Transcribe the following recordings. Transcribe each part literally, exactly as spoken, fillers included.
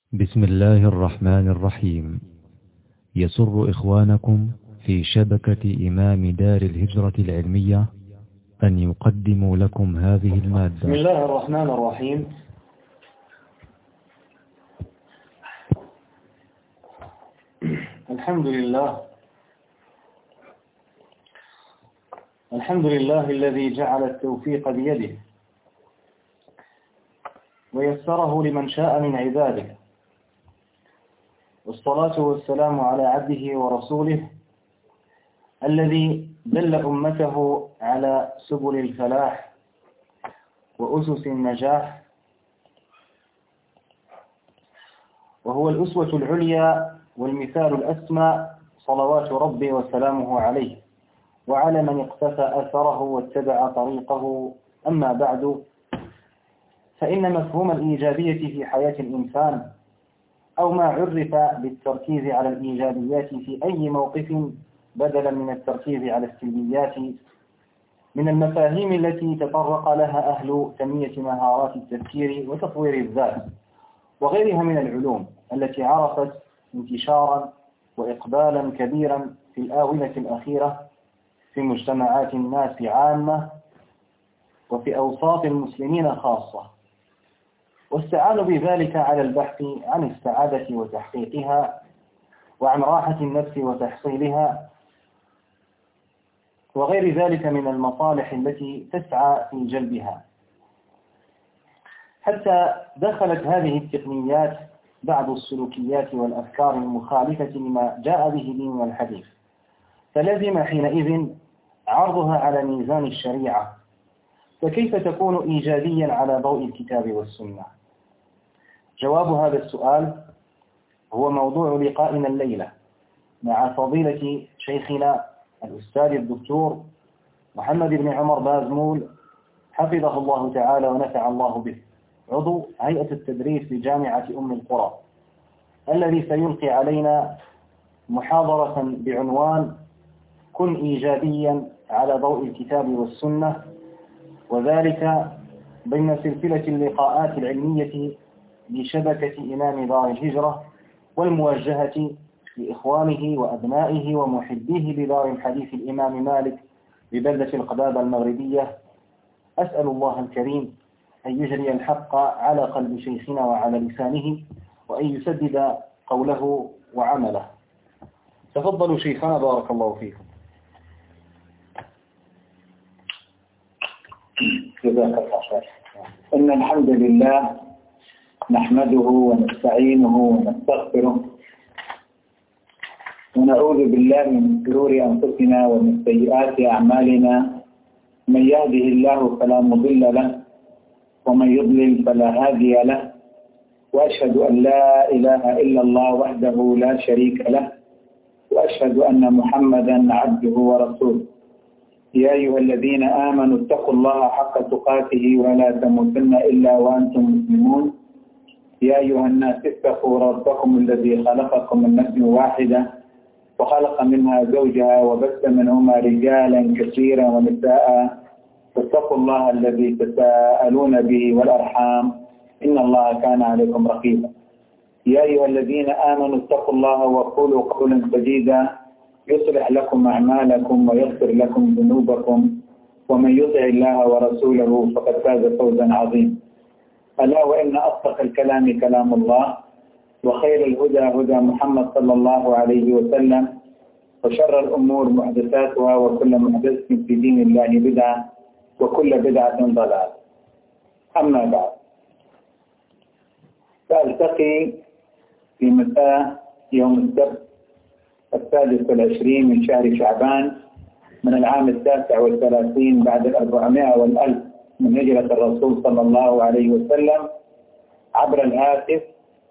بسم الله الرحمن الرحيم. يسر إخوانكم في شبكة إمام دار الهجرة العلمية أن يقدموا لكم هذه المادة. بسم الله الرحمن الرحيم. الحمد لله الحمد لله الذي جعل التوفيق بيده ويسره لمن شاء من عباده، والصلاة والسلام على عبده ورسوله الذي دل أمته على سبل الفلاح وأسس النجاح، وهو الأسوة العليا والمثال الأسمى، صلوات ربي وسلامه عليه وعلى من اقتفى أثره واتبع طريقه. أما بعد، فإن مفهوم الإيجابية في حياة الإنسان، أو ما عرف بالتركيز على الإيجابيات في أي موقف بدلا من التركيز على السلبيات، من المفاهيم التي تطرق لها أهل تنمية مهارات التفكير وتطوير الذات وغيرها من العلوم التي عرفت انتشارا وإقبالا كبيرا في الآونة الأخيرة في مجتمعات الناس عامة وفي أوساط المسلمين خاصة، واستعانوا بذلك على البحث عن السعادة وتحقيقها، وعن راحة النفس وتحصيلها، وغير ذلك من المصالح التي تسعى في جلبها، حتى دخلت هذه التقنيات بعض السلوكيات والأفكار المخالفة لما جاء به دين الحديث، فلزم حينئذ عرضها على ميزان الشريعة. فكيف تكون إيجابيا على ضوء الكتاب والسنة؟ جواب هذا السؤال هو موضوع لقائنا الليلة مع فضيلة شيخنا الأستاذ الدكتور محمد بن عمر بازمول، حفظه الله تعالى ونفع الله به، عضو هيئة التدريس بجامعة أم القرى، الذي سيلقي علينا محاضرة بعنوان كن إيجابيا على ضوء الكتاب والسنة، وذلك ضمن سلسلة اللقاءات العلمية لشبكة إمام دار الهجرة، والموجهة لإخوانه وأبنائه ومحبيه بدار الحديث الإمام مالك ببلدة القبابة المغربية. أسأل الله الكريم أن يجري الحق على قلب شيخنا وعلى لسانه، وأن يسدد قوله وعمله. تفضلوا شيخنا، بارك الله فيكم. جزاك الله خير. إن الحمد لله نحمده ونستعينه ونستغفره ونعوذ بالله من شرور أنفسنا ومن سيئات أعمالنا. من يهده الله فلا مضل له، ومن يضلل فلا هادي له، وأشهد أن لا إله إلا الله وحده لا شريك له، وأشهد أن محمدا عبده ورسوله. يا أيها الذين آمنوا اتقوا الله حق تقاته ولا تموتن إلا وأنتم مسلمون. يا أيها الناس اتقوا ربكم الذي خلقكم من نفس واحدة وخلق منها زوجها وبث منهما رجالا كثيرا ونساء، فاتقوا الله الذي تساءلون به والأرحام إن الله كان عليكم رقيبا. يا أيها الذين آمنوا اتقوا الله وقولوا قولا سديدا يصلح لكم أعمالكم ويغفر لكم ذنوبكم، ومن يطع الله ورسوله فقد فاز فوزا عظيما. ألا وإن أصدق الكلام كلام الله، وخير الهدى هدى محمد صلى الله عليه وسلم، وشر الأمور محدثاتها، وكل محدث في دين الله بدعة، وكل بدعة ضلالة. أما بعد، فألتقي في مساء يوم السبت السادس والعشرين من شهر شعبان من العام التاسع والثلاثين بعد الأربعمائة والألف من هجرة الرسول صلى الله عليه وسلم، عبر الهاتف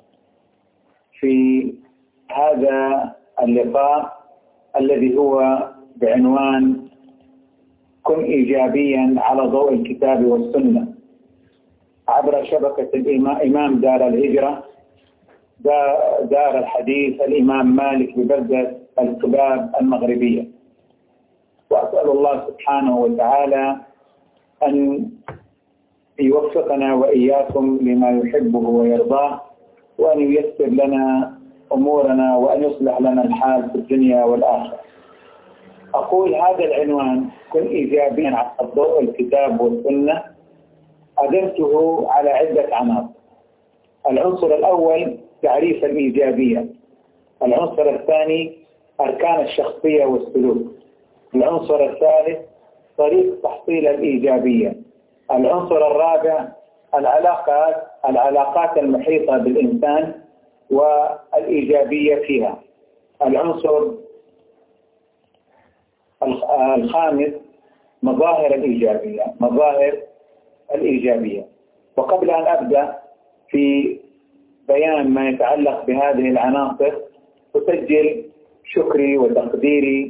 في هذا اللقاء الذي هو بعنوان كن إيجابيا على ضوء الكتاب والسنة، عبر شبكة الإمام دار الهجرة دار الحديث الإمام مالك ببلدة القباب المغربية. وأسأل الله سبحانه وتعالى أن يوفقنا وإياكم لما يحبه ويرضاه، وأن ييسر لنا أمورنا وأن يصلح لنا الحال في الدنيا والآخرة. أقول هذا العنوان كن إيجابيا على ضوء الكتاب والسنة أدرته على عدة عناصر. العنصر الأول تعريف الإيجابية، العنصر الثاني أركان الشخصية والسلوك، العنصر الثالث طريق تحصيل الإيجابية، العنصر الرابع العلاقات العلاقات المحيطة بالإنسان والإيجابية فيها، العنصر الخامس مظاهر الإيجابية مظاهر الإيجابية. وقبل أن أبدأ في بيان ما يتعلق بهذه العناصر أسجل شكري وتقديري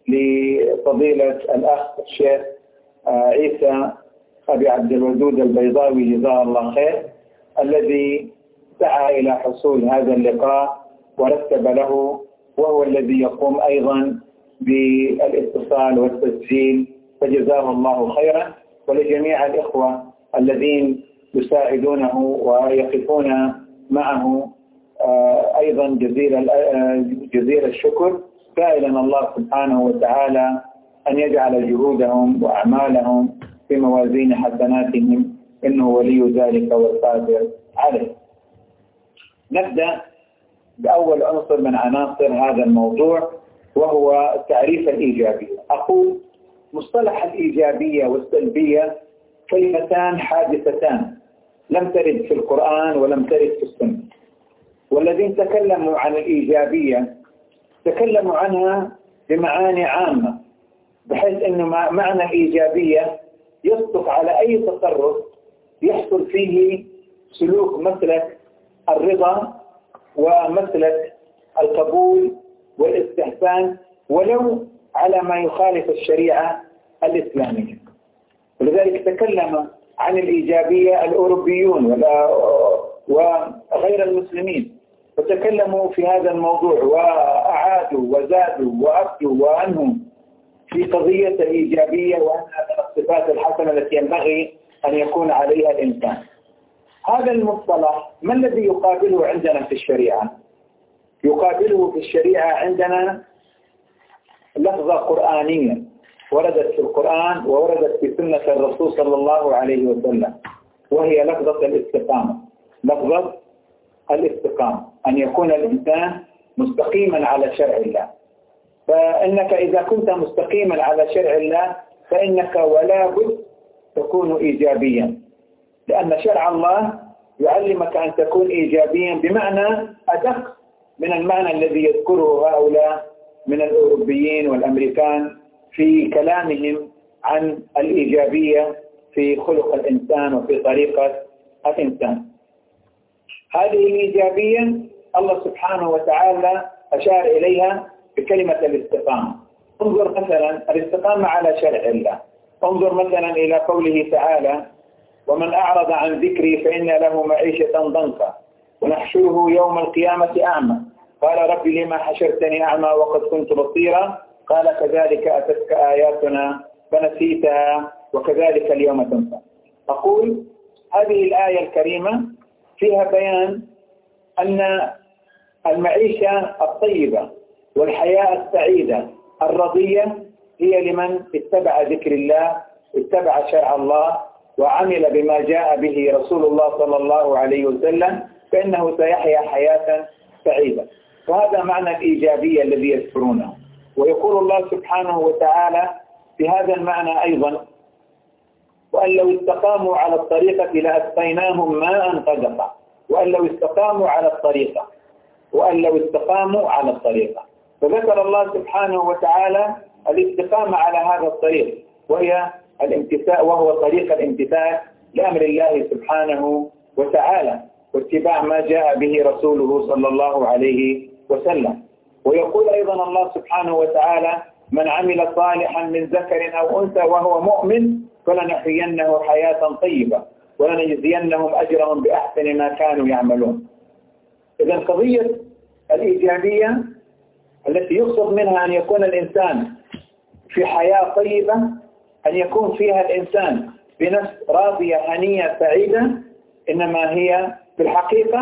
لفضيلة الأخ الشيخ عيسى أبي عبد الودود البيضاوي جزاه الله خير، الذي سعى إلى حصول هذا اللقاء ورتب له، وهو الذي يقوم أيضا بالاتصال والتسجيل، فجزاه الله خيرا. ولجميع الإخوة الذين يساعدونه ويقفون معه أيضا جزيل جزيل الشكر، سائلا الله سبحانه وتعالى أن يجعل جهودهم وأعمالهم في موازين حسناتهم، إنه ولي ذلك والقادر عليه. نبدأ بأول عنصر من عناصر هذا الموضوع، وهو تعريف الإيجابية. أقول مصطلح الإيجابية والسلبية كلمتان حادثتان لم ترد في القرآن ولم ترد في السنة، والذين تكلموا عن الإيجابية تكلموا عنها بمعاني عامة، بحيث أنه معنى الإيجابية يصدق على أي تصرف يحصل فيه سلوك مسلك الرضا ومسلك القبول والاستحسان، ولو على ما يخالف الشريعة الإسلامية. ولذلك تكلم عن الإيجابية الأوروبيون وغير المسلمين، وتكلموا في هذا الموضوع وأعادوا وزادوا وأبدوا وأنهم في قضية الإيجابية، وأنها من الصفات الحسنة التي ينبغي أن يكون عليها الإنسان. هذا المصطلح ما الذي يقابله عندنا في الشريعة؟ يقابله في الشريعة عندنا لفظة قرآنية وردت في القرآن ووردت في سنة الرسول صلى الله عليه وسلم، وهي لفظة الاستقامة. لفظة الاستقامة أن يكون الإنسان مستقيما على شرع الله. فإنك إذا كنت مستقيما على شرع الله فإنك ولا بد تكون إيجابيا، لأن شرع الله يعلمك أن تكون إيجابيا بمعنى أدق من المعنى الذي يذكره هؤلاء من الأوروبيين والأمريكان في كلامهم عن الإيجابية في خلق الإنسان وفي طريقة الإنسان. هذه الإيجابية الله سبحانه وتعالى أشار إليها بكلمة الاستقامة. انظر مثلا الاستقامة على شرع الله، انظر مثلا إلى قوله تعالى: ومن أعرض عن ذكري فإن له معيشة ضنكا ونحشره يوم القيامة أعمى قال رب لما حشرتني أعمى وقد كنت بصيرا قال كذلك أتتك آياتنا فنسيتها وكذلك اليوم تنسى. أقول هذه الآية الكريمة فيها بيان أن المعيشة الطيبة والحياة السعيدة الرضية هي لمن اتبع ذكر الله، اتبع شرع الله، وعمل بما جاء به رسول الله صلى الله عليه وسلم، فإنه سيحيا حياة سعيدة. وهذا معنى الإيجابية الذي يذكرونه. ويقول الله سبحانه وتعالى في هذا المعنى أيضا: وأن لو استقاموا على الطريقة لأسقيناهم ماء غدقا. وأن لو استقاموا على الطريقة وأن لو استقاموا على الطريقة فذكر الله سبحانه وتعالى الاستقامة على هذا الطريق، وهي الامتثال، وهو طريق الامتثال لأمر الله سبحانه وتعالى واتباع ما جاء به رسوله صلى الله عليه وسلم. ويقول أيضا الله سبحانه وتعالى: من عمل صالحا من ذكر أو أنثى وهو مؤمن فلنحيينه حياة طيبة ولنجزينهم أجرهم بأحسن ما كانوا يعملون. إذا قضية الإيجابية التي يقصد منها أن يكون الإنسان في حياة طيبة، أن يكون فيها الإنسان بنفس راضية هنية سعيدة، إنما هي في الحقيقة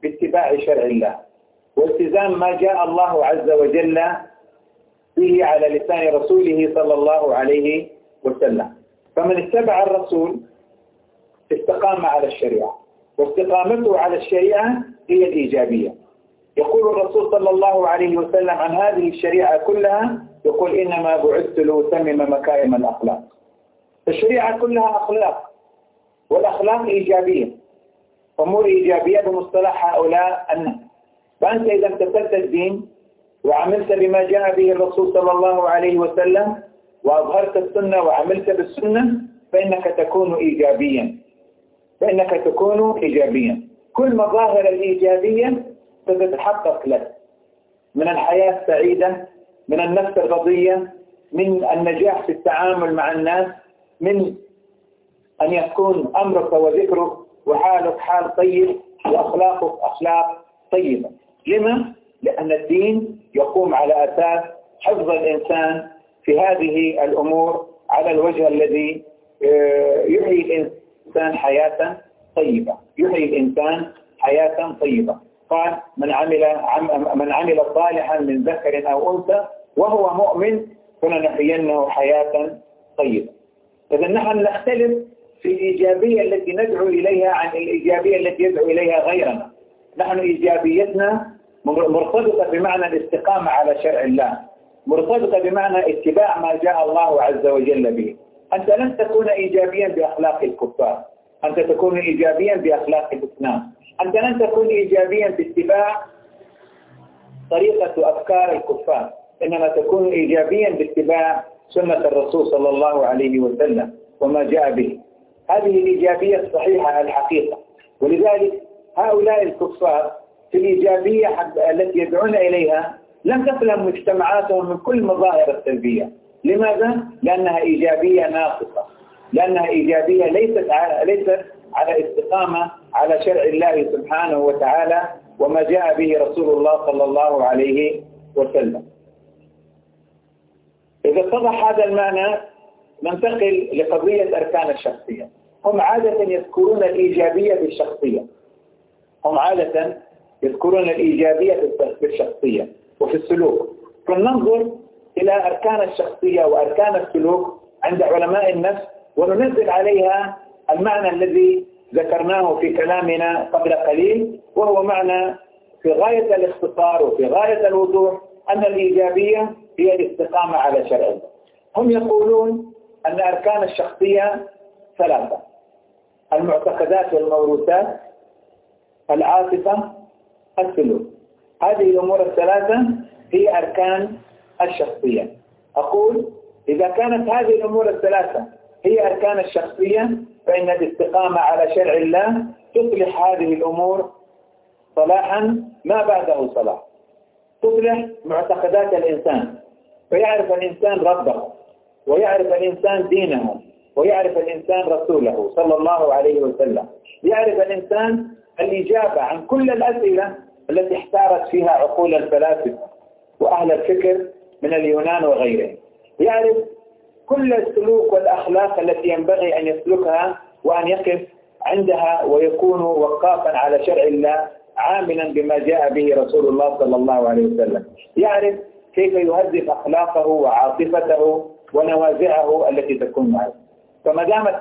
باتباع شرع الله والتزام ما جاء الله عز وجل به على لسان رسوله صلى الله عليه وسلم. فمن اتبع الرسول استقام على الشريعة، واستقامته على الشريعة هي الإيجابية. يقول الرسول صلى الله عليه وسلم عن هذه الشريعة كلها، يقول إنما بعثت لأتمم مكارم الأخلاق. الشريعة كلها أخلاق، والأخلاق إيجابية، أمور إيجابية بمصطلح هؤلاء الناس. فأنت إذا امتثلت الدين وعملت بما جاء به الرسول صلى الله عليه وسلم وأظهرت السنة وعملت بالسنة فإنك تكون إيجابيا، فإنك تكون إيجابيا. كل مظاهر الإيجابية ستتحقق لك من الحياة السعيدة، من النفس الرضية، من النجاح في التعامل مع الناس، من أن يكون أمرك وذكرك وحالك حال طيب وأخلاقك أخلاق طيبة. لما؟ لأن الدين يقوم على أساس حفظ الإنسان في هذه الأمور على الوجه الذي يحيي الإنسان حياة طيبة، يحيي الإنسان حياة طيبة. قال من عمل من عمل صالحا من ذكر أو أنثى وهو مؤمن فلنحيينه حياة طيبة. إذا نحن نختلف في الإيجابية التي ندعو إليها عن الإيجابية التي يدعو إليها غيرنا. نحن إيجابيتنا مرتبطة بمعنى الاستقامة على شرع الله، مرتبطة بمعنى اتباع ما جاء الله عز وجل به. أنت لن تكون إيجابيا بأخلاق الكفار، أنت تكون إيجابيا بأخلاق الإسلام. أنت لن تكون إيجابيا باتباع طريقة أفكار الكفار، إنما تكون إيجابيا باتباع سنة الرسول صلى الله عليه وسلم وما جاء به. هذه الإيجابية الصحيحة الحقيقة. ولذلك هؤلاء الكفار في الإيجابية التي يدعون إليها لم تسلم مجتمعاتهم من كل مظاهر السلبية. لماذا؟ لأنها إيجابية ناقصة، لأنها إيجابية ليست على, ليست على استقامة على شرع الله سبحانه وتعالى وما جاء به رسول الله صلى الله عليه وسلم. إذا اتضح هذا المعنى ننتقل لقضية أركان الشخصية. هم عادة يذكرون الإيجابية بالشخصية، هم عادة يذكرون الإيجابية في الشخصية وفي السلوك. فننظر إلى أركان الشخصية وأركان السلوك عند علماء النفس وننزل عليها المعنى الذي ذكرناه في كلامنا قبل قليل، وهو معنى في غاية الاختصار وفي غاية الوضوح أن الإيجابية هي الاستقامة على شرع الله. هم يقولون أن أركان الشخصية ثلاثة: المعتقدات والموروثات، العاطفة، السلوك. هذه الأمور الثلاثة هي أركان الشخصية. أقول إذا كانت هذه الأمور الثلاثة هي أركان الشخصية فإن الاستقامة على شرع الله تصلح هذه الأمور صلاحا ما بعده صلاح. تصلح معتقدات الإنسان، فيعرف الإنسان ربه، ويعرف الإنسان دينه، ويعرف الإنسان رسوله صلى الله عليه وسلم. يعرف الإنسان الإجابة عن كل الأسئلة التي احتارت فيها عقول الفلاسفة وأهل الفكر من اليونان وغيرهم. يعرف كل السلوك والأخلاق التي ينبغي أن يسلكها وأن يقف عندها ويكون وقافا على شرع الله عاملا بما جاء به رسول الله صلى الله عليه وسلم. يعرف كيف يهذب أخلاقه وعاطفته ونوازعه التي تكون معه. فما دامت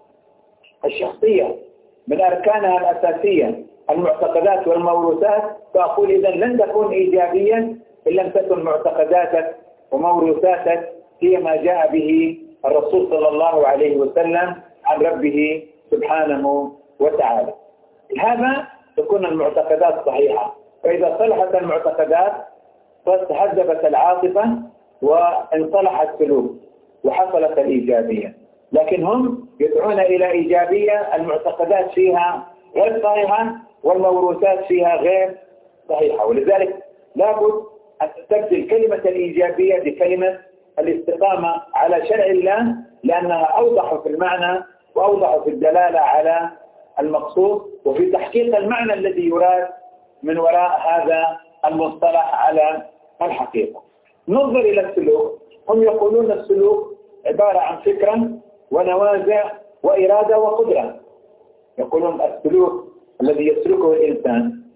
الشخصية من أركانها الأساسية المعتقدات والموروثات، فأقول إذن لن تكون إيجابيا إن لم تكن معتقداتك وموروثاتك هي ما جاء به الرسول صلى الله عليه وسلم عن ربه سبحانه وتعالى. هذا تكون المعتقدات صحيحة. فإذا صلحت المعتقدات تهذبت العاطفة وانصلح السلوك وحصلت الإيجابية. لكن هم يدعون إلى إيجابية المعتقدات فيها غير صحيحة والموروثات فيها غير صحيحة. ولذلك لابد أن تستبدل كلمة الإيجابية بكلمة الاستقامة على شرع الله، لأنها أوضح في المعنى وأوضح في الدلالة على المقصود وفي تحقيق المعنى الذي يراد من وراء هذا المصطلح على الحقيقة. ننظر إلى السلوك. هم يقولون السلوك عبارة عن فكرة ونوازع وإرادة وقدرة. يقولون السلوك الذي يسلكه الإنسان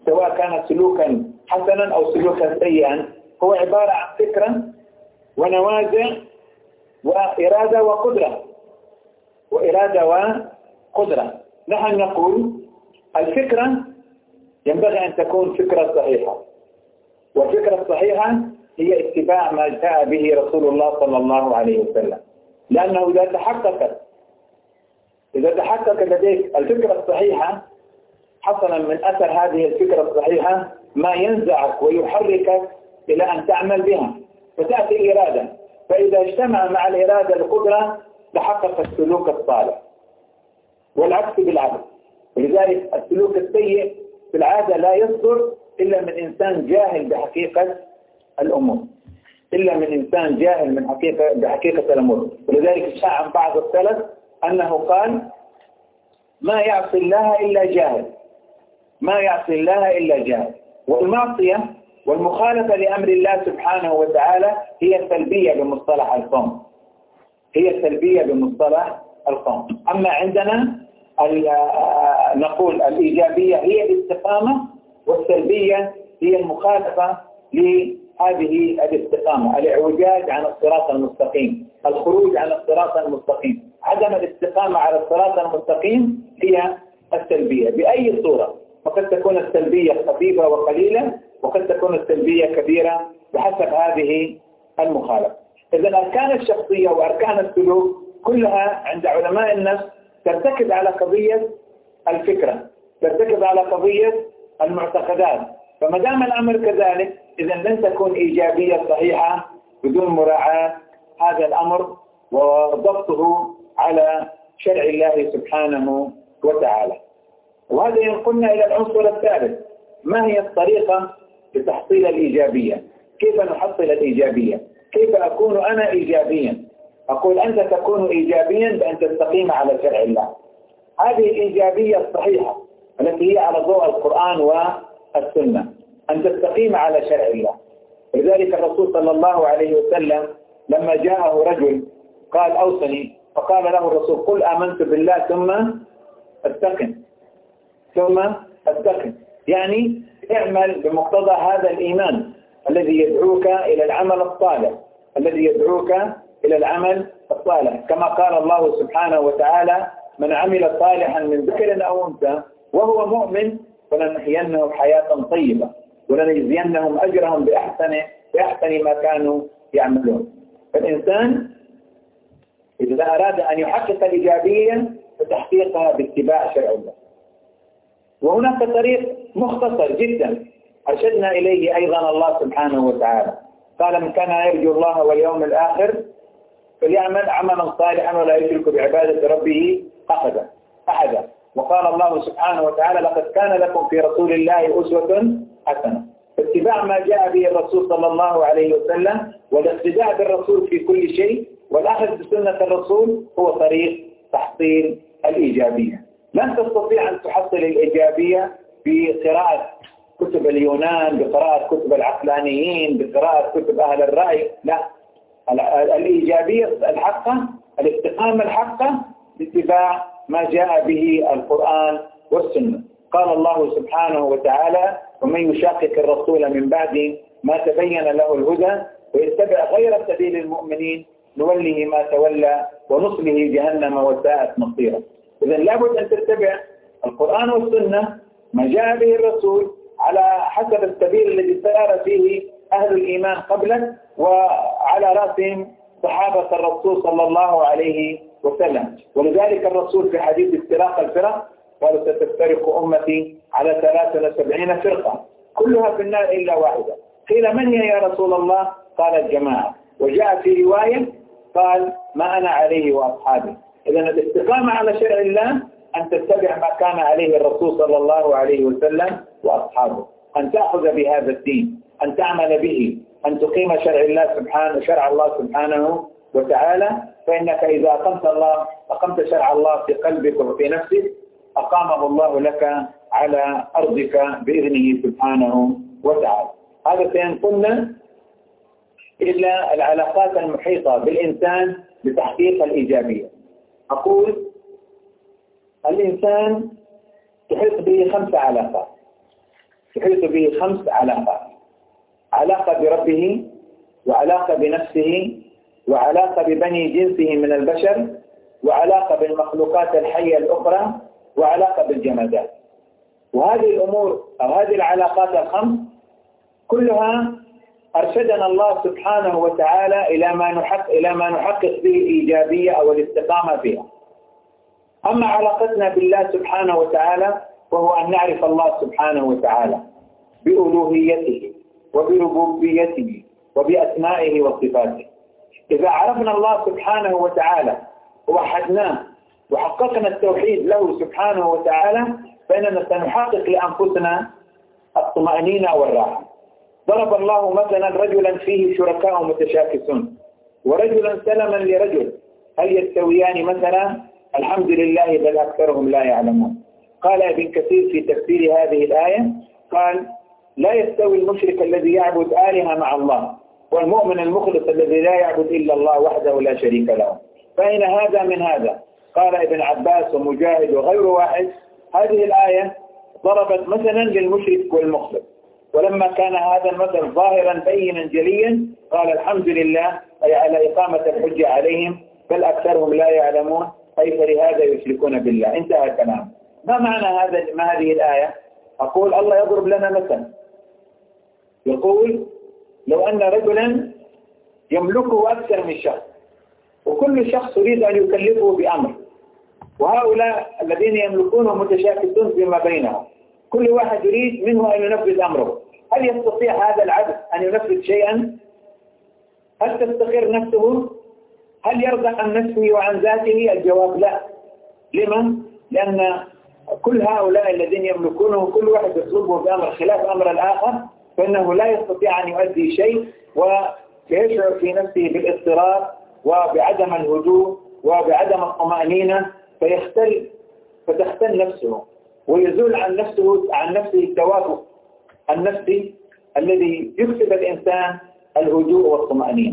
سواء كان سلوكا حسنا أو سلوكا سيئا، هو عبارة عن فكرة ونوازع وإرادة وقدرة وإرادة وقدرة. نحن نقول الفكرة ينبغي أن تكون فكرة صحيحة، والفكرة الصحيحة هي اتباع ما جاء به رسول الله صلى الله عليه وسلم، لأنه إذا تحققت إذا تحقق لديك الفكرة الصحيحة حصلا من أثر هذه الفكرة الصحيحة ما ينزعك ويحركك إلى أن تعمل بها، فتأتي الإرادة، فإذا اجتمع مع الإرادة القدرة تحقق السلوك الصالح، والعكس بالعكس. ولذلك السلوك السيء في العادة لا يصدر إلا من إنسان جاهل بحقيقة الأمور إلا من إنسان جاهل من حقيقة بحقيقة الأمور. ولذلك شاع عن بعض السلف أنه قال: ما يعصي الله إلا جاهل، ما يعصي الله إلا جاهل. والمعصية والمخالفة لأمر الله سبحانه وتعالى هي سلبية بمصطلح القوم، هي سلبية بمصطلح القوم. أما عندنا نقول الإيجابية هي الاستقامة، والسلبية هي المخالفة لهذه الاستقامة، الاعوجاج عن الصراط المستقيم، الخروج عن الصراط المستقيم. عدم الاستقامة على الصراط المستقيم هي السلبية بأي صورة، وقد تكون السلبية خفيفة وقليلة، وقد تكون السلبية كبيرة بحسب هذه المخالفة. إذا أركان الشخصية وأركان السلوك كلها عند علماء النفس ترتكز على قضية الفكرة، ترتكز على قضية المعتقدات. فما دام الأمر كذلك إذا لن تكون إيجابية صحيحة بدون مراعاة هذا الأمر وضبطه على شرع الله سبحانه وتعالى. وهذا ينقلنا إلى العنصر الثالث: ما هي الطريقة لتحصيل الإيجابية؟ كيف نحصل الإيجابية؟ كيف أكون أنا إيجابيا؟ أقول أنت تكون إيجابيا بأن تستقيم على شرع الله. هذه الإيجابية الصحيحة التي هي على ضوء القرآن والسنة، أن تستقيم على شرع الله. لذلك الرسول صلى الله عليه وسلم لما جاءه رجل قال: أوصني، فقال له الرسول: قل آمنت بالله ثم استقم، ثم استقم، يعني اعمل بمقتضى هذا الإيمان الذي يدعوك إلى العمل الصالح، الذي يدعوك إلى العمل الصالح، كما قال الله سبحانه وتعالى: من عمل صالحا من ذكر أو أنثى وهو مؤمن فلنحيينه حياة طيبة ولنجزينهم أجرهم بأحسن بأحسن ما كانوا يعملون. فالإنسان إذا أراد أن يحقق الإيجابية فتحقيقها باتباع شرع الله. وهناك طريق مختصر جدا أرشدنا إليه أيضا الله سبحانه وتعالى، قال: من كان يرجو الله واليوم الآخر فليعمل عملا صالحا ولا يشرك بعبادة ربه أحدا أحدا. وقال الله سبحانه وتعالى: لقد كان لكم في رسول الله أسوة حسنة. فاتباع ما جاء به الرسول صلى الله عليه وسلم والاقتداء بالرسول في كل شيء والأخذ بسنة الرسول هو طريق تحصيل الإيجابية. لن تستطيع أن تحصل الإيجابية بقراءة كتب اليونان، بقراءة كتب العقلانيين، بقراءة كتب أهل الرأي. لا، الإيجابية الحقة، الاستقامة الحقة باتباع ما جاء به القرآن والسنة. قال الله سبحانه وتعالى: ومن يشاقق الرسول من بعد ما تبين له الهدى ويتبع غير سبيل المؤمنين نوله ما تولى ونصله جهنم وساءت مصيرا. إذا لابد أن تتبع القرآن والسنة ما جاء به الرسول على حسب السبيل الذي سار فيه أهل الإيمان قبلك، وعلى رأسهم صحابة الرسول صلى الله عليه وسلم. ولذلك الرسول في حديث افتراق الفرق قال: ستفترق أمتي على ثلاث وسبعين فرقة كلها في النار إلا واحدة. قيل: من هي يا رسول الله؟ قال: الجماعة. وجاء في رواية قال: ما أنا عليه وأصحابي. إذن الاستقامة على شرع الله أن تتبع ما كان عليه الرسول صلى الله عليه وسلم وأصحابه، أن تأخذ بهذا الدين، أن تعمل به، أن تقيم شرع الله سبحانه شرع الله سبحانه وتعالى. فإنك إذا أقمت الله أقمت شرع الله في قلبك وفي نفسك أقامه الله لك على أرضك بإذنه سبحانه وتعالى. هذا سينقلنا إلى العلاقات المحيطة بالإنسان لتحقيق الإيجابية. أقول الإنسان تحيط به خمسة علاقات. تحيط به خمس علاقات: علاقة بربه، وعلاقة بنفسه، وعلاقة ببني جنسه من البشر، وعلاقة بالمخلوقات الحية الأخرى، وعلاقة بالجمادات. وهذه الأمور أو هذه العلاقات الخمس كلها أرشدنا الله سبحانه وتعالى إلى ما نحقق إلى ما نحقق به الإيجابية أو الاستقامة فيها. أما علاقتنا بالله سبحانه وتعالى وهو أن نعرف الله سبحانه وتعالى بألوهيته وبربوبيته وبأسمائه وصفاته. إذا عرفنا الله سبحانه وتعالى ووحدناه وحققنا التوحيد له سبحانه وتعالى فإننا سنحقق لأنفسنا الطمأنينة والراحة. ضرب الله مثلا رجلا فيه شركاء متشاكسون ورجلا سلما لرجل، هل يستويان مثلا؟ الحمد لله بل أكثرهم لا يعلمون. قال ابن كثير في تفسير هذه الآية قال: لا يستوي المشرك الذي يعبد آلهة مع الله والمؤمن المخلص الذي لا يعبد إلا الله وحده لا شريك له. فإن هذا من هذا. قال ابن عباس ومجاهد وغير واحد: هذه الآية ضربت مثلا للمشرك والمخلص، ولما كان هذا المثل ظاهرا بينا جليا قال: الحمد لله، أي على إقامة الحجة عليهم، بل أكثرهم لا يعلمون، أي فلهذا يشركون بالله. انتهى الكلام. ما معنى هذا ما هذه الآية؟ أقول الله يضرب لنا مثلا، يقول: لو أن رجلا يملكه أكثر من شخص، وكل شخص يريد أن يكلفه بأمر، وهؤلاء الذين يملكونه متشاكسون فيما بينهم، كل واحد يريد منه أن ينفذ أمره. هل يستطيع هذا العبد أن ينفذ شيئا؟ هل تستقر نفسه؟ هل يرضى عن نفسه وعن ذاته؟ الجواب لا. لما؟ لأن كل هؤلاء الذين يملكونه كل واحد يطلبه بأمر خلاف أمر الآخر، فإنه لا يستطيع أن يؤدي شيء، ويشعر في نفسه بالاضطراب وبعدم الهدوء وبعدم الطمأنينة، فيختل فتختل نفسه ويزول عن نفسه عن نفسه التوافق النفسي الذي يكسب الإنسان الهدوء والطمأنينة.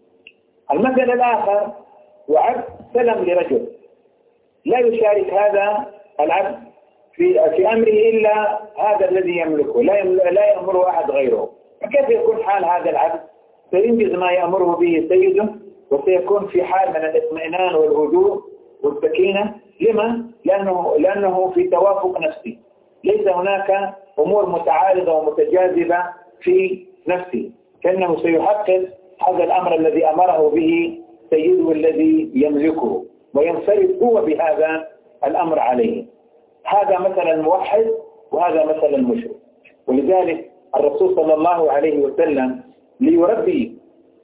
المثل الآخر: وعبد سلم لرجل، لا يشارك هذا العبد في في أمره إلا هذا الذي يملكه، لا لا يأمره أحد غيره. فكيف يكون حال هذا العبد؟ سينجز ما يأمره به سيده، وسيكون في حال من الاطمئنان والهدوء والسكينة. لما؟ لأنه لأنه في توافق نفسي، ليس هناك أمور متعارضة ومتجاذبة في نفسه، كأنه سيحقق هذا الأمر الذي أمره به سيده الذي يملكه، وينفرد هو بهذا الأمر عليه. هذا مثل الموحد وهذا مثل المشرك. ولذلك الرسول صلى الله عليه وسلم ليربي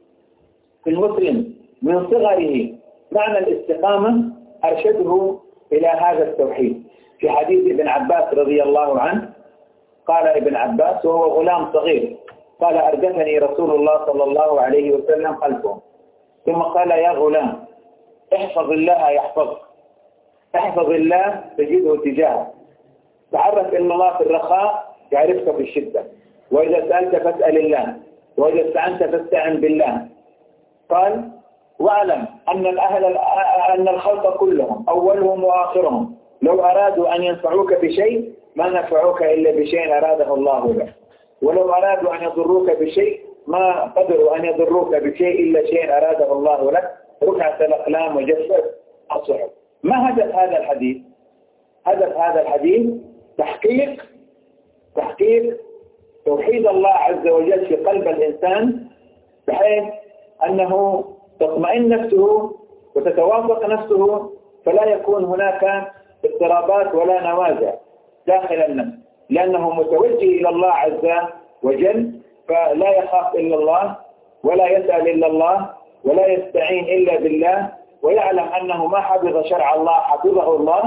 في المسلم من صغره معنى الاستقامة أرشده إلى هذا التوحيد. في حديث ابن عباس رضي الله عنه قال ابن عباس وهو غلام صغير قال: أردفني رسول الله صلى الله عليه وسلم خلفه، ثم قال: يا غلام احفظ الله يحفظك، احفظ الله تجده تجاهك، تعرف إلى الله في الرخاء يعرفك في الشدة، وإذا سألت فاسأل الله، وإذا استعنت فاستعن بالله. قال: واعلم أن الأهل أن الخلق كلهم أولهم وآخرهم لو أرادوا أن ينفعوك بشيء ما نفعوك إلا بشيء أراده الله لك، ولو أرادوا أن يضروك بشيء ما قدروا أن يضروك بشيء إلا شيء أراده الله لك. ركعت الأقلام وجفت الصحف. ما هدف هذا الحديث؟ هدف هذا الحديث تحقيق تحقيق توحيد الله عز وجل في قلب الإنسان، بحيث أنه تطمئن نفسه وتتوافق نفسه، فلا يكون هناك اضطرابات ولا نوازع داخل النفس، لأنه متوجه إلى الله عز وجل، فلا يخاف إلا الله ولا يسأل إلا الله ولا يستعين إلا بالله، ويعلم أنه ما حفظ شرع الله حفظه الله،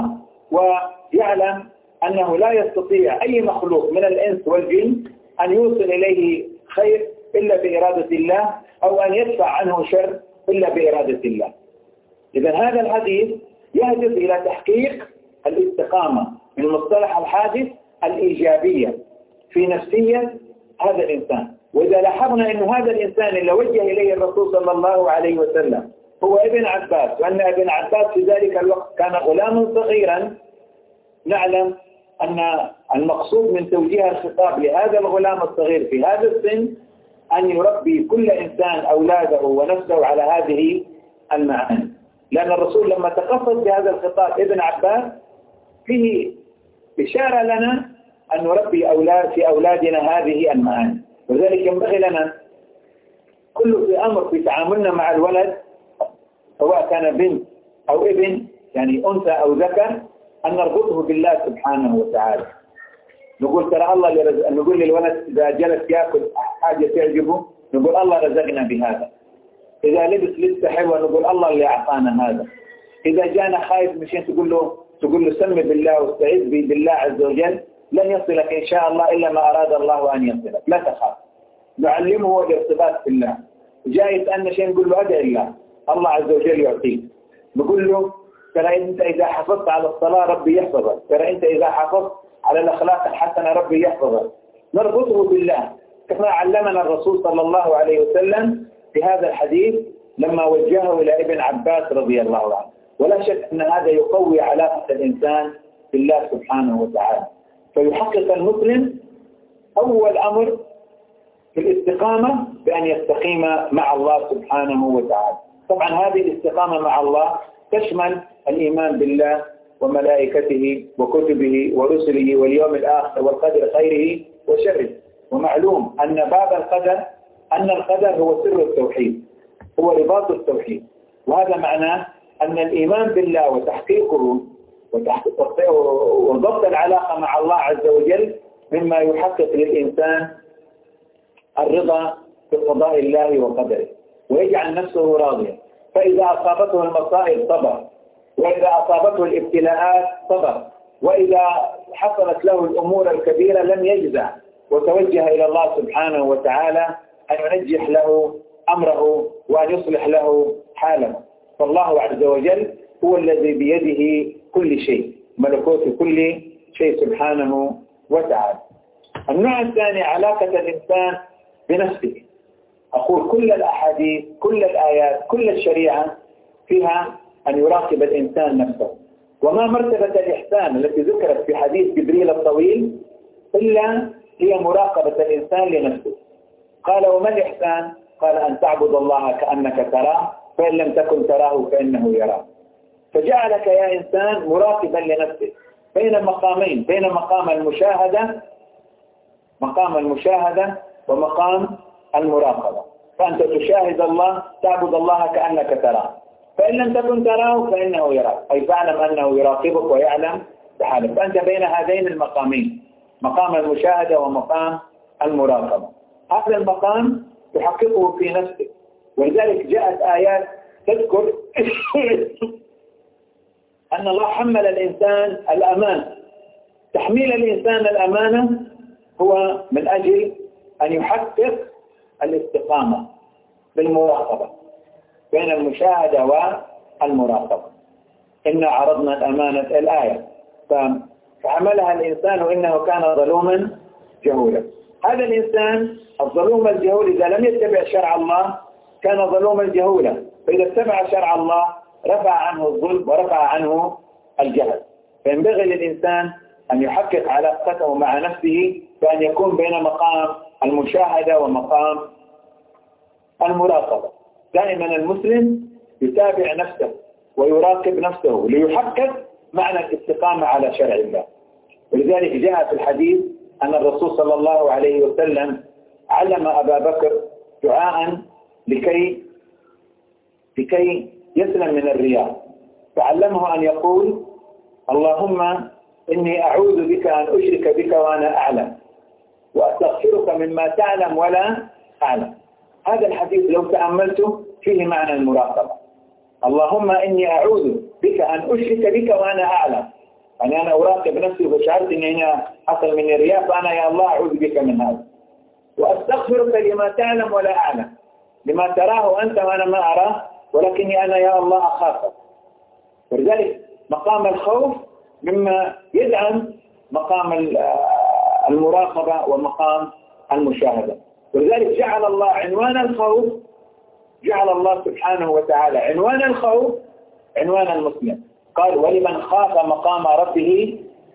ويعلم أنه لا يستطيع أي مخلوق من الإنس والجن أن يوصل إليه خير إلا بإرادة الله، أو أن يدفع عنه شر إلا بإرادة الله. إذا هذا الحديث يهدف إلى تحقيق الاستقامة من مصطلح الحادث الإيجابية في نفسية هذا الإنسان. وإذا لاحظنا أن هذا الإنسان اللي وجه إليه الرسول صلى الله عليه وسلم هو ابن عباس، وأن ابن عباس في ذلك الوقت كان غلاما صغيرا، نعلم أن المقصود من توجيه الخطاب لهذا الغلام الصغير في هذا السن أن يربي كل إنسان أولاده ونفسه على هذه المعاني، لأن الرسول لما تقصد بهذا الخطاب ابن عباس فيه إشارة لنا أن نربي أولاد في أولادنا هذه المعاني. وذلك ينبغي لنا كل في أمر في تعاملنا مع الولد سواء كان بنت أو ابن، يعني أنثى أو ذكر، أن نربطه بالله سبحانه وتعالى. نقول ترى الله اللي رزق، نقول للولد إذا جلس يأكل حاجة تعجبه نقول الله رزقنا بهذا، إذا لبس لبسة حلوة نقول الله اللي أعطانا هذا، إذا جانا خايف مشين تقول له تقول له سمي بالله واستعذ بالله عز وجل، لن يصلك إن شاء الله إلا ما أراد الله أن يصلك، لا تخاف. نعلمه الارتباط بالله. جاي يسألنا شيء نقول له أدعي الله، الله عز وجل يعطيك. نقول له ترى أنت إذا حافظت على الصلاة ربي يحفظك، ترى أنت إذا حافظت على الأخلاق الحسنة ربي يحفظك. نربطه بالله كما علمنا الرسول صلى الله عليه وسلم في هذا الحديث لما وجهه إلى ابن عباس رضي الله عنه. ولا شك أن هذا يقوي علاقة الإنسان بالله سبحانه وتعالى. فيحقق المسلم أول أمر في الاستقامة بأن يستقيم مع الله سبحانه وتعالى. طبعا هذه الاستقامة مع الله تشمل الإيمان بالله وملائكته وكتبه ورسله واليوم الآخر والقدر خيره وشره. ومعلوم أن باب القدر أن القدر هو سر التوحيد، هو رباط التوحيد. وهذا معناه أن الإيمان بالله وتحقيقه وضبط العلاقة مع الله عز وجل مما يحقق للإنسان الرضا بقضاء الله وقدره ويجعل نفسه راضيا. فإذا أصابته المصائب صبر، وإذا أصابته الابتلاءات صبر، وإذا حصلت له الأمور الكبيرة لم يجزع وتوجه إلى الله سبحانه وتعالى أن ينجح له أمره وأن يصلح له حاله. فالله عز وجل هو الذي بيده كل شيء، ملكوت كل شيء سبحانه وتعالى. النوع الثاني علاقة الإنسان بنفسه. أقول كل الأحاديث كل الآيات كل الشريعة فيها أن يراقب الإنسان نفسه. وما مرتبة الإحسان التي ذكرت في حديث جبريل الطويل إلا هي مراقبة الإنسان لنفسه. قال وما الإحسان؟ قال أن تعبد الله كأنك تراه فإن لم تكن تراه فإنه يراك. فجعلك يا إنسان مراقبا لنفسك بين مقامين، بين مقام المشاهدة مقام المشاهدة ومقام المراقبة. فأنت تشاهد الله تعبد الله كأنك تراه، فإن لم تكن تراه فإنه يراك، أي فاعلم أنه يراقبك ويعلم بحالك. فأنت بين هذين المقامين، مقام المشاهدة ومقام المراقبة. هذا المقام تحققه في نفسك. ولذلك جاءت آيات تذكر أن الله حمل الإنسان الأمان. تحميل الإنسان الأمانة هو من أجل أن يحقق الاستقامة بالمراقبة بين المشاهدة والمراقبة. إنا عرضنا الأمانة الآية فحملها الإنسان إنه كان ظلوما جهولا. هذا الإنسان الظلوم الجهول إذا لم يتبع شرع الله كان ظلوما جهولا، فإذا اتبع شرع الله رفع عنه الظلم ورفع عنه الجهل. فينبغي للإنسان أن يحقق علاقته مع نفسه بأن يكون بين مقام المشاهدة ومقام المراقبة. دائما المسلم يتابع نفسه ويراقب نفسه ليحقق معنى الاستقامة على شرع الله. ولذلك جاء في الحديث أن الرسول صلى الله عليه وسلم علم أبا بكر دعاء لكي لكي يسلم من الرياء، فعلمه أن يقول اللهم إني أعوذ بك أن أشرك بك وأنا أعلم وأستغفرك مما تعلم ولا أعلم. هذا الحديث لو تأملته فيه معنى المراقبة. اللهم إني أعوذ بك أن أشرك بك وأنا أعلم، يعني أنا أراقب نفسي وشعرت أن هنا حصل مني رياء، فأنا يا الله أعوذ بك من هذا. وأستغفرك لما تعلم ولا أعلم، لما تراه أنت وأنا ما أراه، ولكني أنا يا الله أخافك. ولذلك مقام الخوف مما يدعم مقام المراقبة ومقام المشاهدة. ولذلك جعل الله عنوان الخوف، جعل الله سبحانه وتعالى عنوان الخوف عنوان المسلم. قال ولمن خاف مقام ربه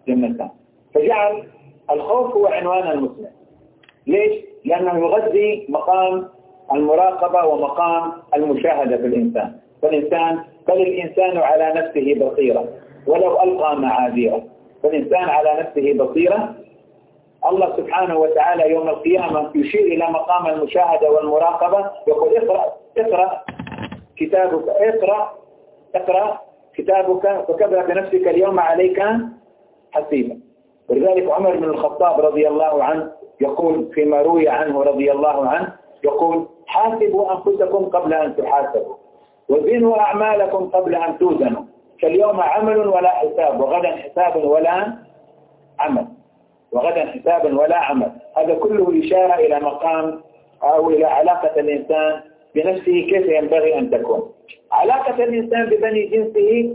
جنتان. فجعل الخوف هو عنوان المسلم. ليش؟ لأنه يغذي مقام المراقبة ومقام المشاهدة في الإنسان. فالإنسان بل الإنسان على نفسه بصيرة ولو ألقى معاذيره. فالإنسان على نفسه بصيرة. الله سبحانه وتعالى يوم القيامة يشير إلى مقام المشاهدة والمراقبة، يقول اقرأ اقرأ كتابك اقرأ اقرأ كتابك وكفى بنفسك اليوم عليك حسيبا. ولذلك عمر بن الخطاب رضي الله عنه يقول فيما روي عنه رضي الله عنه يقول حاسبوا أنفسكم قبل أن تحاسبوا وزنوا أعمالكم قبل أن توزنوا، فاليوم عمل ولا حساب وغدا حساب ولا عمل وغدا حساب ولا عمل. هذا كله إشارة إلى مقام أو إلى علاقة الإنسان بنفسه كيف ينبغي أن تكون. علاقة الإنسان ببني جنسه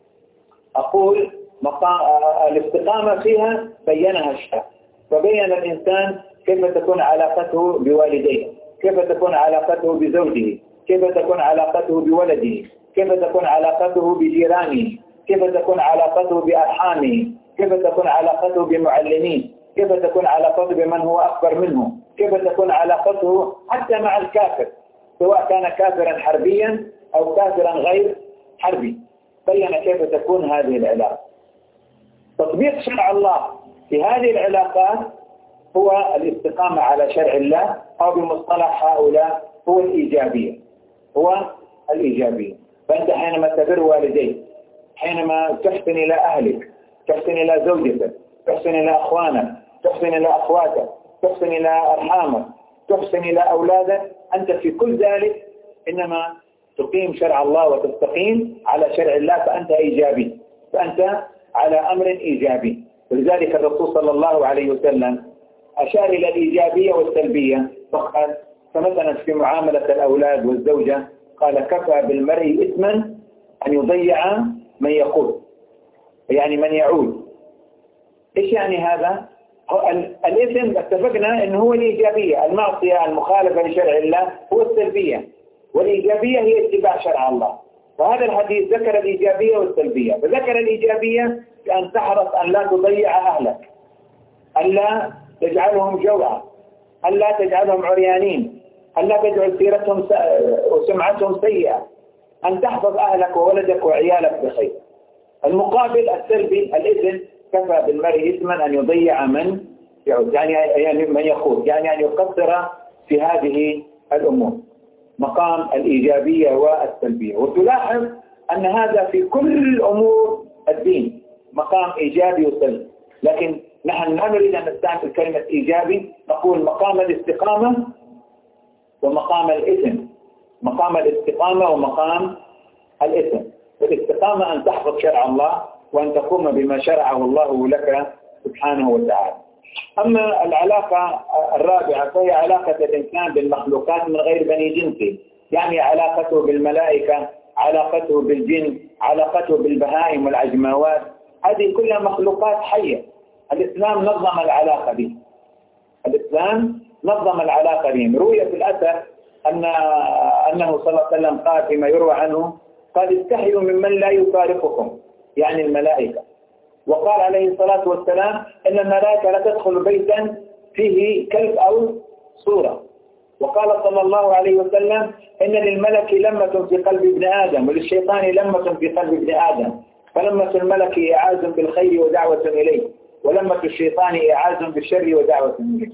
أقول مقام الاستقامة فيها بينها الشرع، فبين الإنسان كيف تكون علاقته بوالديه، كيف تكون علاقته بزوجه، كيف تكون علاقته بولده، كيف تكون علاقته بجيرانه، كيف تكون علاقته بأرحامه، كيف تكون علاقته بمعلميه، كيف تكون علاقته بمن هو أكبر منه، كيف تكون علاقته حتى مع الكافر سواء كان كافرا حربيا أو كافرا غير حربي. بين كيف تكون هذه العلاقة. تطبيق شرع الله في هذه العلاقات هو الاستقامة على شرع الله، أو بمصطلح هؤلاء هو الإيجابية هو الإيجابية. فأنت حينما تبر والديك، حينما تحسن إلى أهلك، تحسن إلى زوجتك، تحسن إلى أخوانك، تحسن إلى أخواتك، تحسن إلى أرحامك، تحسن إلى أولادك، أنت في كل ذلك إنما تقيم شرع الله وتستقيم على شرع الله، فأنت إيجابي، فأنت على أمر إيجابي. ولذلك الرسول صلى الله عليه وسلم أشار إلى الإيجابية والسلبية فقال، فمثلا في معاملة الأولاد والزوجة قال كفى بالمرء إثما أن يضيع من يقول، يعني من يعود. إيش يعني هذا؟ الإثم اتفقنا أنه هو الإيجابية، المعصية المخالفة لشرع الله هو السلبية، والإيجابية هي اتباع شرع الله. فهذا الحديث ذكر الإيجابية والسلبية، فذكر الإيجابية بأن تحرص أن لا تضيع أهلك، أن لا تجعلهم جوعا، أن لا تجعلهم عريانين، أن لا تجعل سيرتهم وسمعتهم سيئة، أن تحفظ أهلك وولدك وعيالك بخير. المقابل السلبي الإثم كفى بالمرء إثما أن يضيع من يعود، يعني يعني من يخوض، يعني أن يقصر في هذه الأمور. مقام الإيجابية والسلبية. وتلاحظ أن هذا في كل أمور الدين مقام إيجابي وسلبي، لكن نحن لا نريد أن نستعمل كلمة إيجابي، نقول مقام الاستقامة ومقام الإثم، مقام الاستقامة ومقام الإثم. الاستقامة أن تحفظ شرع الله وأن تقوم بما شرعه الله لك سبحانه وتعالى. أما العلاقة الرابعة فهي علاقة الإنسان بالمخلوقات من غير بني جنسه، يعني علاقته بالملائكة، علاقته بالجن، علاقته بالبهائم والعجماوات، هذه كلها مخلوقات حية. الإسلام نظم العلاقة به، الإسلام نظم العلاقة بهم. روي في الأثر أن أنه صلى الله عليه وسلم قال فيما يروى عنه قال استحيوا ممن لا يفارقكم، يعني الملائكة. وقال عليه الصلاة والسلام إن الملائكة لا تدخل بيتا فيه كلب أو صورة. وقال صلى الله عليه وسلم إن للملك لمة في قلب ابن آدم وللشيطان لمة في قلب ابن آدم، فلمة الملك إعاز بالخير ودعوة إليه، ولمة الشيطان إعاز بالشر ودعوة إليه.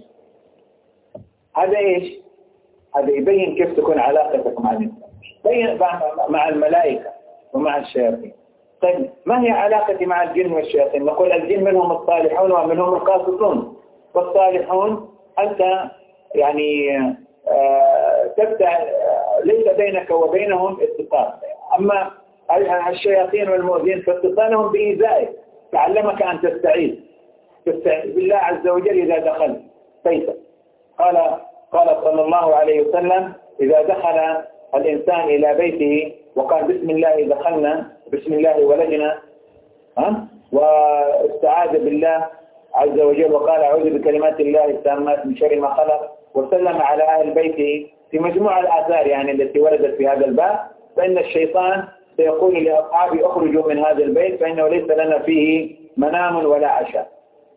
هذا إيش؟ هذا يبين كيف تكون علاقتك مع الإنسان مع الملائكة ومع الشياطين. طيب ما هي علاقتي مع الجن والشياطين؟ نقول الجن منهم الصالحون ومنهم القاسطون. والصالحون أنت يعني آه تبدأ ليس بينك وبينهم اتصال، أما الشياطين والمؤذين فاتصالهم بإيذائك. تعلمك أن تستعيذ تستعيذ بالله عز وجل إذا دخلت بيتك. قال قال صلى الله عليه وسلم إذا دخل الإنسان إلى بيته وقال بسم الله دخلنا، بسم الله ولجنا، ها واستعاذ بالله عز وجل وقال أعوذ بكلمات الله التامات من شر ما خلق، وسلم على أهل بيته في مجموعة الآثار يعني التي وردت في هذا الباب، فإن الشيطان سيقول لأصحابه اخرجوا من هذا البيت فإنه ليس لنا فيه منام ولا عشاء.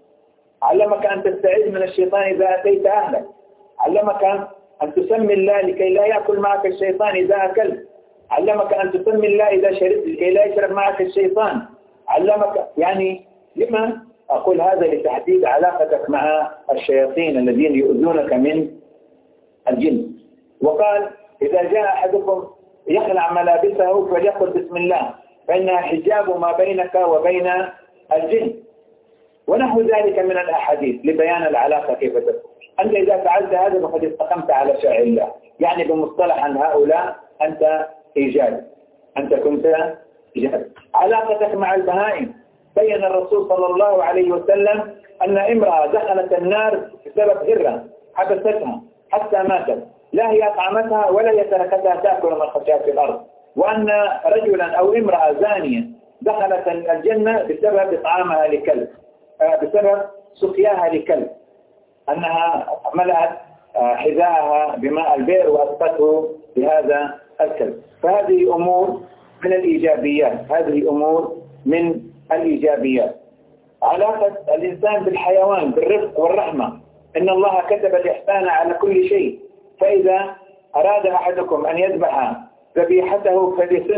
علمك أن تستعيذ من الشيطان إذا أتيت أهلك. علمك أن تسمي الله لكي لا يأكل معك الشيطان إذا أكلت. علمك أن تسمي الله إذا شربت لكي لا يشرب معك الشيطان. علمك يعني لما أقول هذا؟ لتحديد علاقتك مع الشياطين الذين يؤذونك من الجن. وقال إذا جاء أحدكم يخلع ملابسه فليقل بسم الله فإنها حجاب ما بينك وبين الجن، ونحو ذلك من الأحاديث لبيان العلاقة كيف تكون. أنت إذا فعلت هذا فقد استقمت على شرع الله، يعني بمصطلح عن هؤلاء أنت إيجاد، أنت كنت إيجاد. علاقتك مع البهائم، بين الرسول صلى الله عليه وسلم أن امرأة دخلت النار بسبب هرة حبستها حتى ماتت، لا هي أطعمتها ولا هي تركتها تأكل من خشاش الأرض، وأن رجلا أو امرأة زانية دخلت الجنة بسبب إطعامها لكلب، بسبب سقياها لكلب، أنها ملأت حذاءها بماء البئر وأسقته بهذا الكلب. فهذه أمور من الإيجابيات، هذه أمور من الإيجابيات. علاقة الإنسان بالحيوان بالرفق والرحمة، إن الله كتب الإحسان على كل شيء، فإذا أراد أحدكم أن يذبح ذبيحته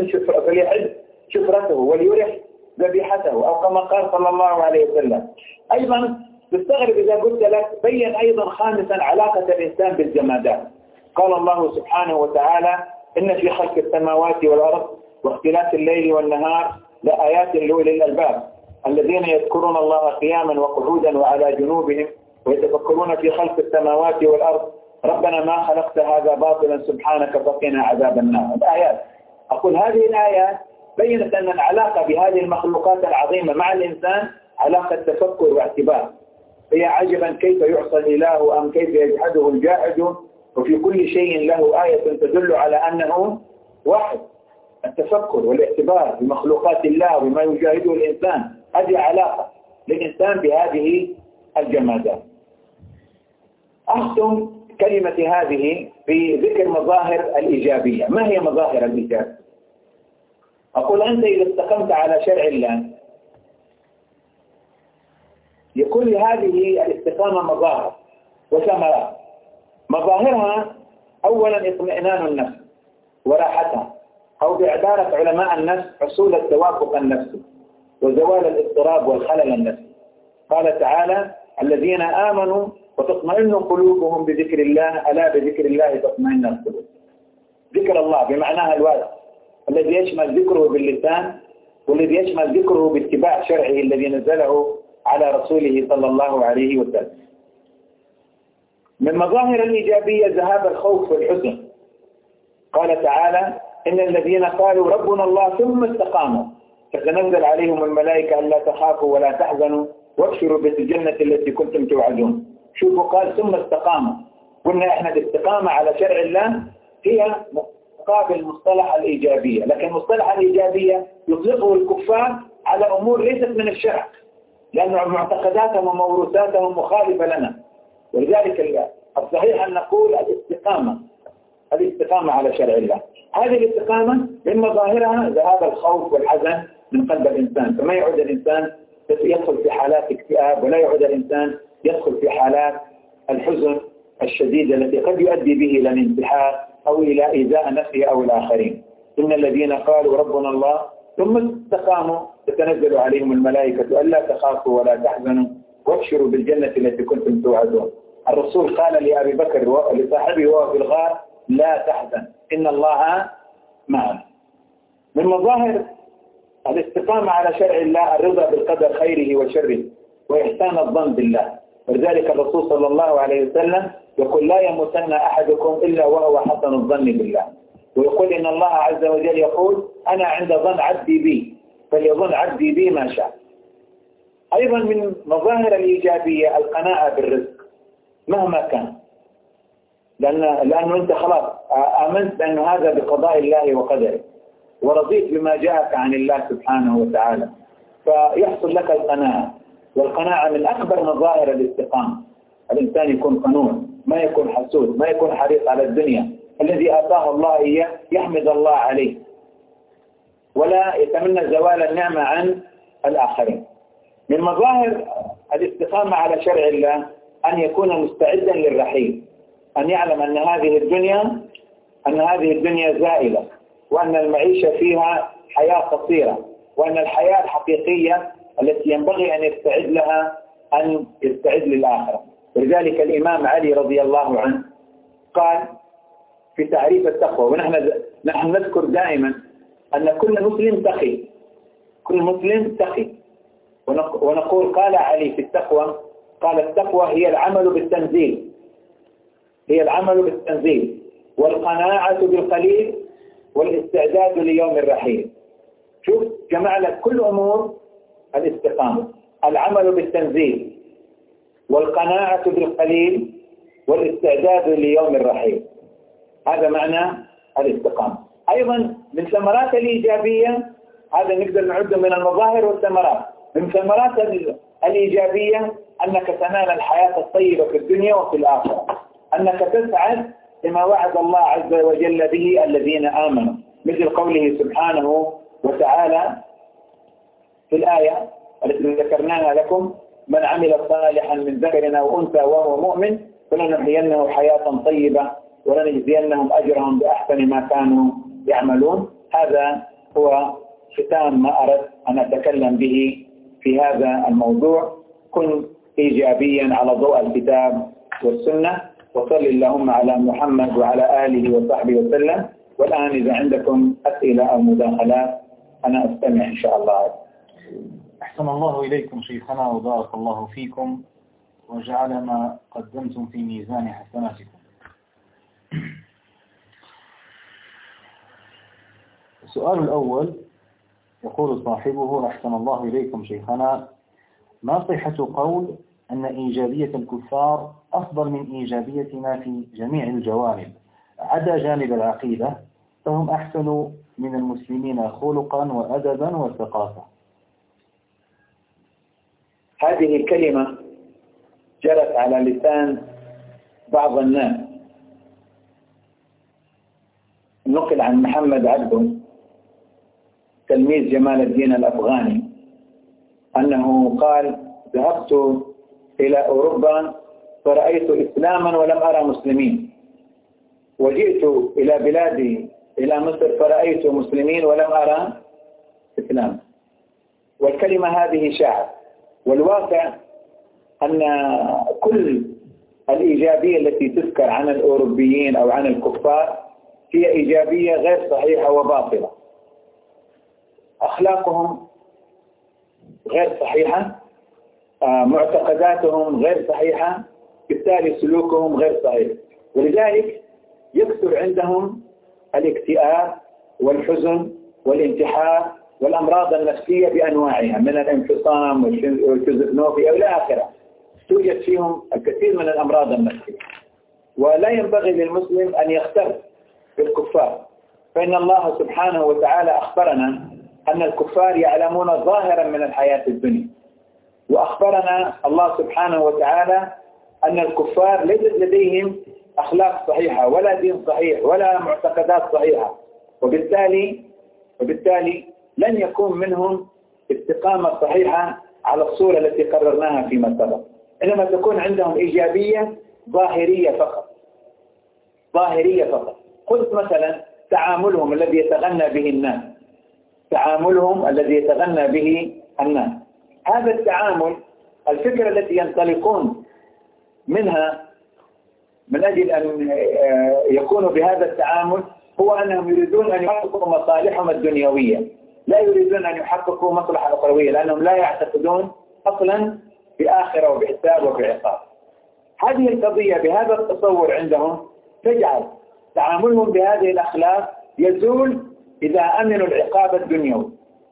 فليحد شفرته وليرح ذبيحته، أو كما قال صلى الله عليه وسلم. أيضا تستغرب إذا قلت لك بين أيضا خامسا علاقة الإنسان بالجمادات. قال الله سبحانه وتعالى إن في خلق السماوات والأرض واختلاف الليل والنهار لآيات لأولي الألباب الذين يذكرون الله قياما وقعودا وعلى جنوبهم ويتفكرون في خلق السماوات والأرض ربنا ما خلقت هذا باطلا سبحانك فقنا عذاب النار. الآيات، أقول هذه الآيات بينت أن العلاقة بهذه المخلوقات العظيمة مع الإنسان علاقة تفكر واعتبار. هي عجبا كيف يعصى الإله أم كيف يجحده الجاحد وفي كل شيء له آية تدل على أنه واحد. التفكر والاعتبار بمخلوقات الله وما يجاهده الإنسان، هذه علاقة للإنسان بهذه الجمادات. أختم كلمة هذه بذكر مظاهر الإيجابية. ما هي مظاهر الإيجاب؟ أقول أنت إذا استقمت على شرع الله يكون لهذه الاستقامة مظاهر وثمرات. مظاهرها أولا اطمئنان النفس وراحتها، أو بعبارة علماء النفس حصول التوافق النفسي وزوال الاضطراب والخلل النفسي. قال تعالى الذين آمنوا وتطمئن قلوبهم بذكر الله ألا بذكر الله تطمئن القلوب. ذكر الله بمعناها الواسع الذي يشمل ذكره باللسان والذي يشمل ذكره باتباع شرعه الذي نزله على رسوله صلى الله عليه وسلم. من مظاهر الإيجابية ذهاب الخوف والحزن. قال تعالى إن الذين قالوا ربنا الله ثم استقاموا فتنزل عليهم الملائكة ألا تخافوا ولا تحزنوا وابشروا بالجنة التي كنتم توعدون. شوفوا قال ثم استقاموا. قلنا إحنا الاستقامة على شرع الله هي مقابل مصطلح الإيجابية، لكن مصطلح الإيجابية يطلقه الكفار على أمور ليست من الشرع لأن معتقداتهم وموروثاتهم مخالفة لنا. ولذلك الصحيح أن نقول الاستقامة الاستقامة على شرع الله. هذه الاستقامة من مظاهرها ذهاب الخوف والحزن من قلب الإنسان، فما يعود الإنسان يدخل في حالات اكتئاب ولا يعود الإنسان يدخل في حالات الحزن الشديدة التي قد يؤدي به إلى الانتحار أو إلى إيذاء نفسه أو الآخرين. إن الذين قالوا ربنا الله ثم استقاموا تتنزل عليهم الملائكة ألا تخافوا ولا تحزنوا وابشروا بالجنة التي كنتم توعدون. الرسول قال لأبي بكر لصاحبه وهو في الغار لا تحزن إن الله معنا. من مظاهر الاستقامة على شرع الله الرضا بالقدر خيره وشره وإحسان الظن بالله. ولذلك الرسول صلى الله عليه وسلم يقول لا يموتن أحدكم إلا وهو حسن الظن بالله، ويقول إن الله عز وجل يقول أنا عند ظن عبدي بي فليظن عبدي بي ما شاء. أيضا من مظاهر الإيجابية القناعة بالرزق مهما كان، لأن لأنه أنت خلاص آمنت بأن هذا بقضاء الله وقدره ورضيت بما جاءك عن الله سبحانه وتعالى، فيحصل لك القناعة. والقناعة من أكبر مظاهر الاستقامة. الإنسان يكون قنوع، ما يكون حسود، ما يكون حريص على الدنيا، الذي آتاه الله إياه يحمد الله عليه ولا يتمنى زوال النعمة عن الآخرين. من مظاهر الاستقامة على شرع الله أن يكون مستعدا للرحيل، أن يعلم أن هذه الدنيا أن هذه الدنيا زائلة، وأن المعيشة فيها حياة قصيرة، وأن الحياة الحقيقية التي ينبغي أن يستعد لها أن يستعد للآخرة. ولذلك الإمام علي رضي الله عنه قال في تعريف التقوى، ونحن نحن نذكر دائما أن كل مسلم تقي، كل مسلم تقي، ونقول قال علي في التقوى، قال التقوى هي العمل بالتنزيل، هي العمل بالتنزيل والقناعة بالقليل والاستعداد ليوم الرحيل. شوف جمع لك كل أمور الاستقامة: العمل بالتنزيل والقناعة بالقليل والاستعداد ليوم الرحيل. هذا معنى الاستقامة. أيضا من ثمرات الإيجابية، هذا نقدر نعده من المظاهر والثمرات، من ثمرات الإيجابية أنك تنال الحياة الطيبة في الدنيا وفي الآخرة، أنك تسعد لما وعد الله عز وجل به الذين آمنوا، مثل قوله سبحانه وتعالى في الآية التي ذكرناها لكم: من عمل صالحا من ذكر أو أنثى وهو مؤمن فلنحيينه حياة طيبة ولنجزينهم أجرهم بأحسن ما كانوا يعملون. هذا هو ختام ما أردت أن أتكلم به في هذا الموضوع. كن إيجابيا على ضوء الكتاب والسنة، وصل اللهم على محمد وعلى آله وصحبه وسلم. والآن إذا عندكم أسئلة أو مداخلات أنا أستمع إن شاء الله. أحسن الله إليكم شيخنا وبارك الله فيكم وجعل ما قدمتم في ميزان حسناتكم. السؤال الأول يقول صاحبه: أحسن الله إليكم شيخنا، ما صحة قول أن إيجابية الكفار أفضل من إيجابيتنا في جميع الجوانب عدا جانب العقيدة، فهم أحسن من المسلمين خلقا وأدبا وثقافة؟ هذه الكلمة جرت على لسان بعض الناس، نقل عن محمد عبده تلميذ جمال الدين الأفغاني أنه قال: ذهبت إلى أوروبا فرأيت إسلاما ولم أرى مسلمين، وجئت إلى بلادي إلى مصر فرأيت مسلمين ولم أرى إسلام. والكلمة هذه شاعر، والواقع أن كل الإيجابية التي تذكر عن الأوروبيين أو عن الكفار هي إيجابية غير صحيحة وباطلة. أخلاقهم غير صحيحة، معتقداتهم غير صحيحة، بالتالي سلوكهم غير صحيح. ولذلك يكثر عندهم الاكتئاب والحزن والانتحار والأمراض النفسية بأنواعها، من الانفصام والشيزوفرينيا إلى آخره. توجد فيهم الكثير من الأمراض النفسية، ولا ينبغي للمسلم أن يختلف بالكفار، فإن الله سبحانه وتعالى أخبرنا أن الكفار يعلمون ظاهرا من الحياة الدنيا، وأخبرنا الله سبحانه وتعالى أن الكفار ليست لديهم أخلاق صحيحة ولا دين صحيح ولا معتقدات صحيحة، وبالتالي وبالتالي لن يكون منهم استقامة صحيحة على الصورة التي قررناها فيما سبق، إنما تكون عندهم إيجابية ظاهرية فقط، ظاهرية فقط. قلت مثلا تعاملهم الذي يتغنى به الناس، تعاملهم الذي يتغنى به الناس، هذا التعامل، الفكرة التي ينطلقون منها من أجل أن يكونوا بهذا التعامل هو أنهم يريدون أن يحققوا مصالحهم الدنيوية، لا يريدون أن يحققوا مصلحة أخروية، لأنهم لا يعتقدون أصلا بآخرة وبحساب وبعقاب. هذه القضية بهذا التصور عندهم تجعل تعاملهم بهذه الأخلاق يزول إذا أمنوا العقاب الدنيوي.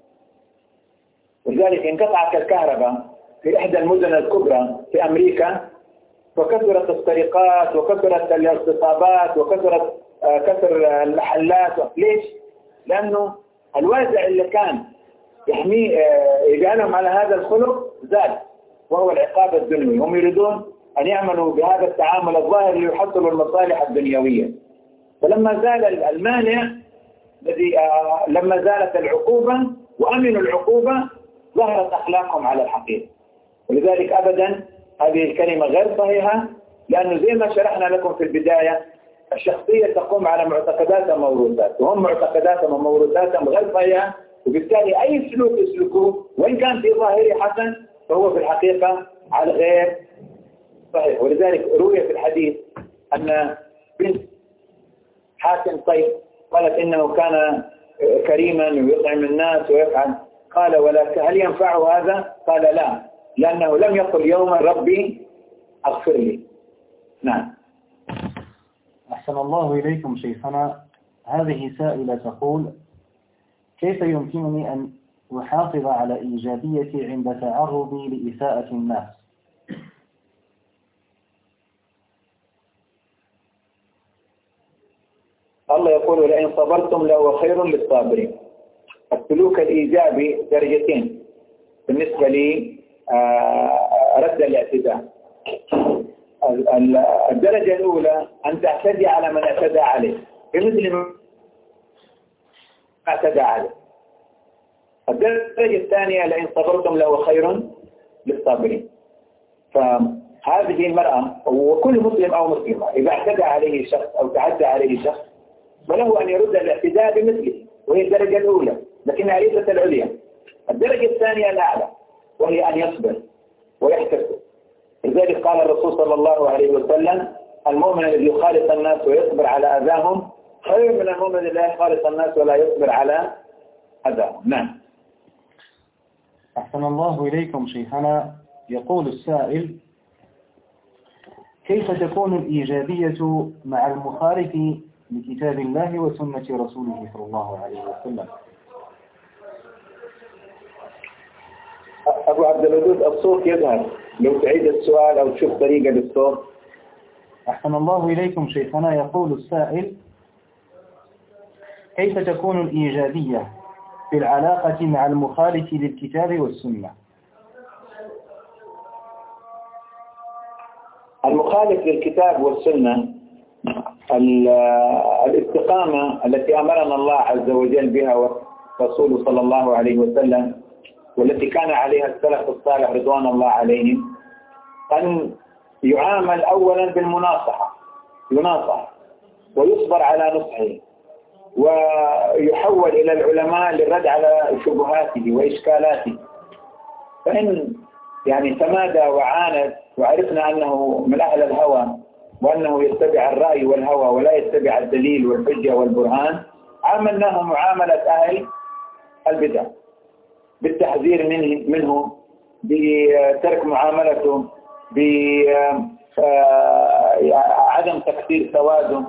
ولذلك انقطعت الكهرباء في إحدى المدن الكبرى في أمريكا، وكثرت السرقات وكثرت الاغتصابات وكثرت كثر المحلات. ليش؟ لأنه الوازع اللي كان يحمي يجعلهم على هذا الخلق زاد، وهو العقاب الدنيوي. هم يريدون أن يعملوا بهذا التعامل الظاهر ليحصلوا المصالح الدنيوية. فلما زال المانع الذي لما زالت العقوبة وأمنوا العقوبة، ظهرت أخلاقهم على الحقيقة. ولذلك أبدا هذه الكلمة غير صحيحة، لأنه زي ما شرحنا لكم في البداية الشخصية تقوم على معتقدات وموروثات، وهم معتقداتهم وموروثاتهم غير صحيحة، وبالتالي أي سلوك يسلكوه وإن كان في ظاهره حسن فهو في الحقيقة على غير صحيح. ولذلك روي في الحديث أن بنت حاتم طيب قالت إنه كان كريما ويطعم الناس ويفعل، قال ولا هل ينفعه هذا؟ قال لا، لأنه لم يقل يوما ربي أغفر لي. نعم. أحسن الله إليكم شيخنا. هذه سائلة تقول: كيف يمكنني أن أحافظ على إيجابيتي عند تعرضي لإساءة الناس؟ الله يقول لئن صبرتم لهو خير للصابرين. السلوك الإيجابي درجتين بالنسبة لي. رد الاعتداء، الدرجة الأولى أن تعتدي على من اعتدى عليه بمثل ما اعتدى عليه. الدرجة الثانية لئن صبرتم لهو خير للصابرين. فهذه المرأة وكل مسلم أو مسلمة إذا اعتدى عليه شخص أو تعدى عليه شخص فله أن يرد الاعتداء بمثله، وهي الدرجة الأولى لكنها ليست العليا. الدرجة الثانية الأعلى وهي أن يصبر ويحتسب. لذلك قال الرسول صلى الله عليه وسلم: المؤمن الذي يخالط الناس ويصبر على أذاهم خير من المؤمن الذي لا يخالط الناس ولا يصبر على أذاهم. نعم. أحسن الله إليكم شيخنا. يقول السائل: كيف تكون الإيجابية مع المخالف لكتاب الله وسنة رسوله صلى الله عليه وسلم؟ أبو عبد الودود الصوت يظهر، لو تعيد السؤال أو تشوف طريقة للصوت. أحسن الله إليكم شيخنا. يقول السائل: كيف تكون الإيجابية في العلاقة مع المخالف للكتاب والسنة؟ المخالف للكتاب والسنة الاستقامة التي أمرنا الله عز وجل بها ورسوله صلى الله عليه وسلم والتي كان عليها السلف الصالح رضوان الله عليهم، أن يعامل أولا بالمناصحة، يناصح ويصبر على نصحه، ويحول إلى العلماء للرد على شبهاته وإشكالاته. فإن يعني تمادى وعاند وعرفنا أنه من أهل الهوى وأنه يتبع الرأي والهوى ولا يتبع الدليل والحجة والبرهان، عاملناه معاملة أهل البدع بالتحذير منه, منه بترك معاملته، بعدم تكثير سواده،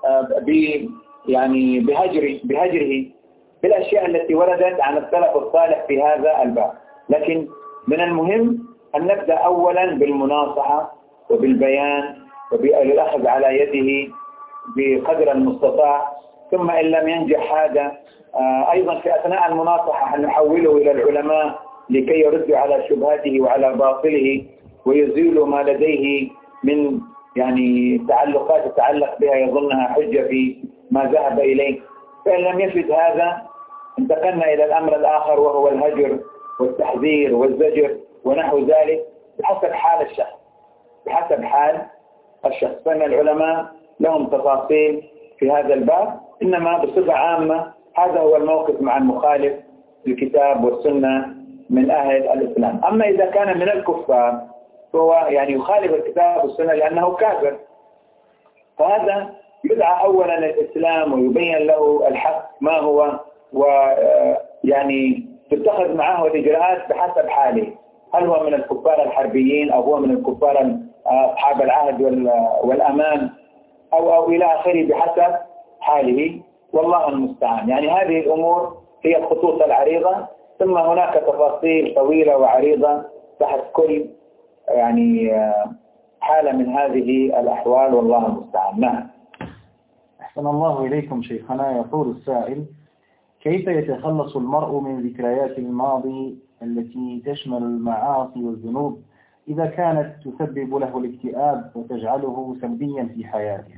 يعني بهجر بهجره بالأشياء التي وردت عن السلف الصالح في هذا الباب. لكن من المهم أن نبدأ أولا بالمناصحة وبالبيان وبالأخذ على يده بقدر المستطاع، ثم إن لم ينجح هذا أيضا في أثناء المناصحة أن نحوله إلى العلماء لكي يردوا على شبهاته وعلى باطله ويزيلوا ما لديه من يعني تعلقات تتعلق بها يظنها حجة في ما ذهب إليه. فإن لم يفد هذا انتقلنا إلى الأمر الآخر وهو الهجر والتحذير والزجر ونحو ذلك بحسب حال الشخص بحسب حال الشخص. فإن العلماء لهم تفاصيل في هذا الباب، إنما بصفة عامة هذا هو الموقف مع المخالف للكتاب والسنة من أهل الإسلام. أما إذا كان من الكفار فهو يعني يخالف الكتاب والسنة لأنه كافر، فهذا يدعى أولا الإسلام ويبين له الحق ما هو، ويعني تتخذ معه الإجراءات بحسب حاله، هل هو من الكفار الحربيين أو هو من الكفار أصحاب العهد والأمان أو أو إلى آخره بحسب حاله، والله المستعان. يعني هذه الأمور هي الخطوط العريضة، ثم هناك تفاصيل طويلة وعريضة تحت كل يعني حالة من هذه الأحوال، والله المستعان. نعم. أحسن الله إليكم شيخنا. يقول السائل: كيف يتخلص المرء من ذكريات الماضي التي تشمل المعاصي والذنوب إذا كانت تسبب له الاكتئاب وتجعله سلبيا في حياته؟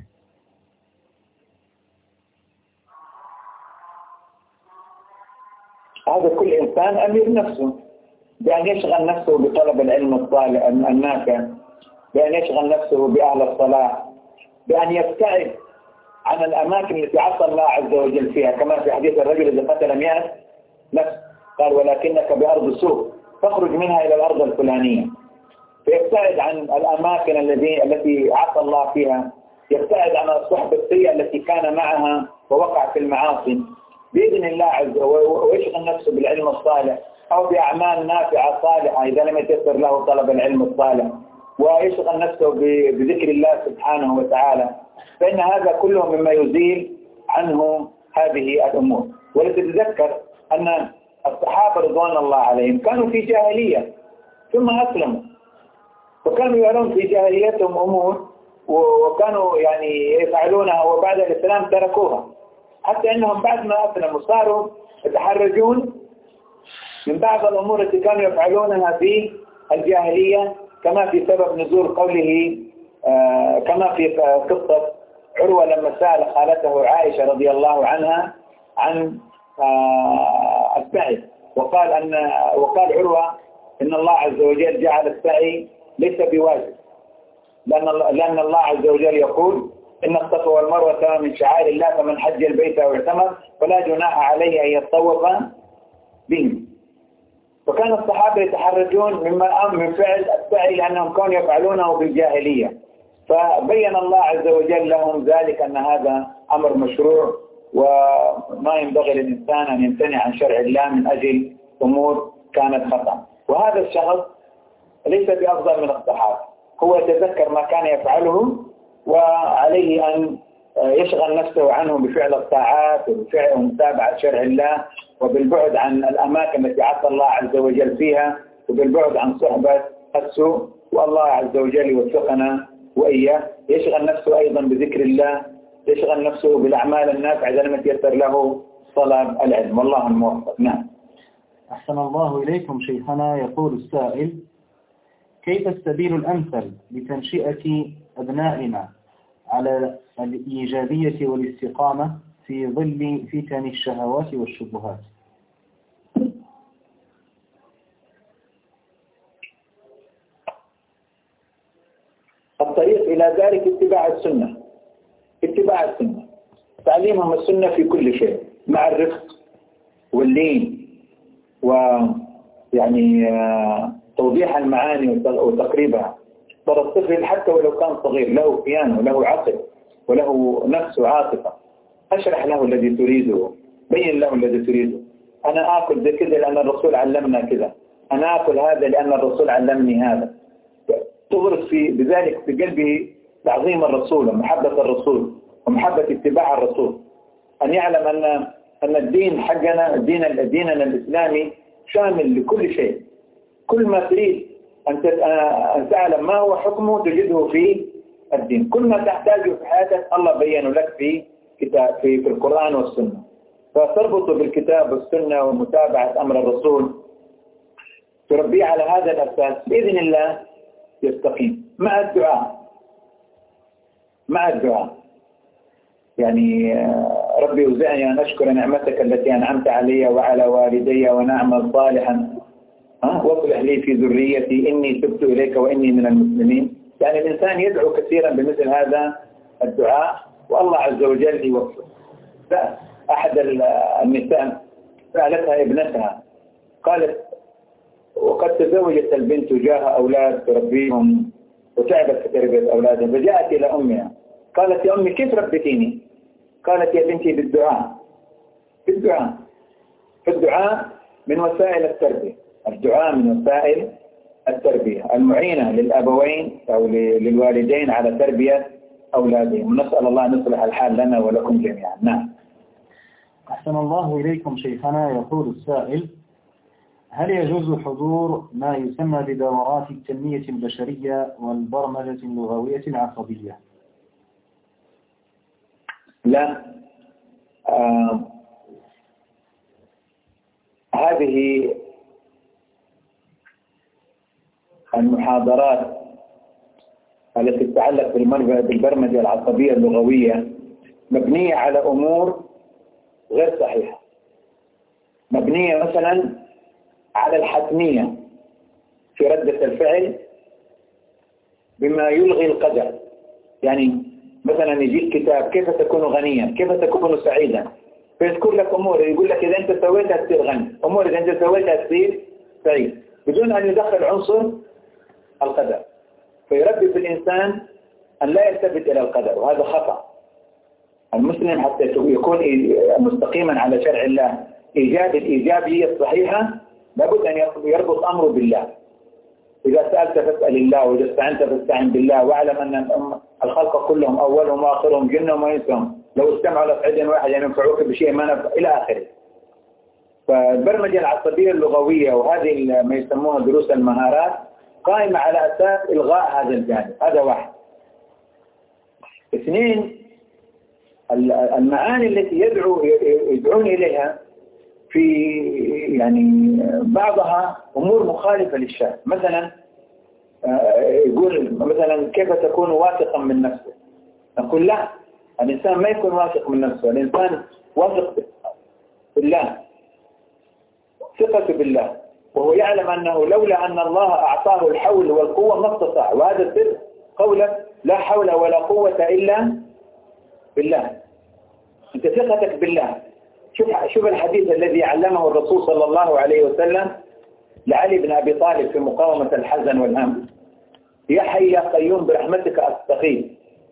هذا كل إنسان أمير نفسه، بأن يشغل نفسه بطلب العلم الصالح النافع، بأن يشغل نفسه بأهل الصلاح، بأن يبتعد عن الأماكن التي عصى الله عز وجل فيها، كما في حديث الرجل إذا قتل مئة نفس قال ولكنك بأرض سوء فاخرج منها إلى الأرض الفلانية، فيبتعد عن الأماكن التي التي عصى الله فيها، يبتعد عن الصحبة السيئة التي كان معها ووقع في المعاصي بإذن الله عز وجل، ويشغل نفسه بالعلم الصالح أو بأعمال نافعة صالحة إذا لم يتيسر له طلب العلم الصالح، ويشغل نفسه بذكر الله سبحانه وتعالى، فإن هذا كله مما يزيل عنه هذه الأمور. ولتتذكر أن الصحابة رضوان الله عليهم كانوا في جاهلية ثم أسلموا، وكانوا يرون في جاهليتهم أمور وكانوا يعني يفعلونها وبعد الإسلام تركوها، حتى أنهم بعد ما أسلموا صاروا يتحرجون من بعض الأمور التي كانوا يفعلونها في الجاهلية، كما في سبب نزول قوله آه كما في قصة عروة لما سأل خالته عائشة رضي الله عنها عن آه السعي، وقال أن وقال عروة إن الله عز وجل جعل السعي ليس بواجب، لأن لأن الله عز وجل يقول إن الصفا والمروة من شعائر الله فمن حج البيت أو اعتمر فلا جناح عليه أن يتطوف بهم. وكان الصحابة يتحرجون مما أمر من فعل السعي لأنهم كانوا يفعلونه بالجاهلية، فبين الله عز وجل لهم ذلك أن هذا أمر مشروع وما ينبغي للإنسان أن يمتنع عن شرع الله من أجل أمور كانت خطأ. وهذا الشخص ليس بأفضل من الصحابة، هو يتذكر ما كان يفعله وعليه أن يشغل نفسه عنه بفعل الطاعات وبفعل متابعة شرع الله وبالبعد عن الأماكن التي عصى الله عز وجل فيها وبالبعد عن صحبة السوء، والله عز وجل يوفقنا وإياه. يشغل نفسه أيضا بذكر الله، يشغل نفسه بالأعمال النافعة إذا لم يتيسر له طلب العلم، والله الموفق. نعم. أحسن الله إليكم شيخنا. يقول السائل: كيف السبيل الأمثل لتنشئة أبنائنا على الإيجابية والاستقامة في ظل فتن الشهوات والشبهات؟ الطريق إلى ذلك اتباع السنة، اتباع السنة، تعليمهم السنة في كل شيء مع الرفق واللين ويعني توضيح المعاني وتقريبها. ترى الطفل حتى ولو كان صغير له كيان وله عقل وله نفس وعاطفة، أشرح له الذي تريده، بين له الذي تريده. أنا آكل ذي كذا لأن الرسول علمنا كذا، أنا آكل هذا لأن الرسول علمني هذا. تغرس في بذلك في قلبه تعظيم الرسول ومحبة الرسول ومحبة اتباع الرسول، أن يعلم أن أن الدين حقنا الدين ديننا الإسلامي شامل لكل شيء، كل ما تريد أن أن تعلم ما هو حكمه تجده في الدين، كل ما تحتاجه في حياتك الله بينه لك في كتاب في, في القرآن والسنة، فتربط بالكتاب والسنة ومتابعة أمر الرسول، تربيه على هذا الأساس بإذن الله يستقيم. مع الدعاء مع الدعاء يعني ربي أوزعني أن أشكر نعمتك التي أنعمت علي وعلى والدي ونعمل صالحا واصلح لي في ذريتي إني تبت إليك وإني من المسلمين. يعني الإنسان يدعو كثيرا بمثل هذا الدعاء والله عز وجل يوفق. أحد النساء سألتها ابنتها قالت: وقد تزوجت البنت جاه أولاد تربيهم وتعبت في تربية أولادها، فجاءت إلى أمها قالت: يا أمي كيف ربتيني؟ قالت: يا بنتي بالدعاء بالدعاء فالدعاء من وسائل التربية، الدعاء من وسائل التربية المعينة للأبوين أو للوالدين على تربية أولادهم، ونسأل الله أن يصلح الحال لنا ولكم جميعا. نعم. أحسن الله إليكم شيخنا. يقول السائل: هل يجوز حضور ما يسمى بدورات التنمية البشرية والبرمجة اللغوية العصبية؟ لا. آه. هذه المحاضرات التي تتعلق بالبرمجة العصبية اللغوية مبنية على أمور غير صحيحة، مبنية مثلا على الحتمية في ردة الفعل بما يلغي القدر. يعني مثلا يجيك كتاب كيف تكون غنيا، كيف تكون سعيدا، فيذكر لك أمور يقول لك إذا أنت سويتها تصير غني، أمور إذا أنت سويتها تصير سعيد، بدون أن يدخل عنصر القدر. فيربي في الإنسان أن لا يلتفت إلى القدر، وهذا خطأ. المسلم حتى يكون مستقيما على شرع الله إيجاد الإيجابية الصحيحة لابد أن يربط أمره بالله. إذا سألت فاسأل الله، وإذا استعنت فاستعن بالله، واعلم أن الخلق كلهم أولهم وآخرهم جنهم وإنسهم لو استمعوا لصعيد واحد ينفعوك بشيء ما نفع إلى آخره. فالبرمجة العصبية اللغوية وهذه ما يسموها دروس المهارات قائمة على أساس إلغاء هذا الجانب. هذا واحد. اثنين، المعاني التي يدعو يدعون إليها في يعني بعضها أمور مخالفة للشرع. مثلا يقول مثلا كيف تكون واثقا من نفسه، نقول لا، الإنسان ما يكون واثق من نفسه، الإنسان واثق بالله، ثقة بالله، وهو يعلم أنه لولا أن الله أعطاه الحول والقوة ما استطاع. وهذا سر قوله لا حول ولا قوة إلا بالله. أنت ثقتك بالله. شوف شوف الحديث الذي علمه الرسول صلى الله عليه وسلم لعلي بن أبي طالب في مقاومة الحزن والهم: يا حي يا قيوم برحمتك أستغيث،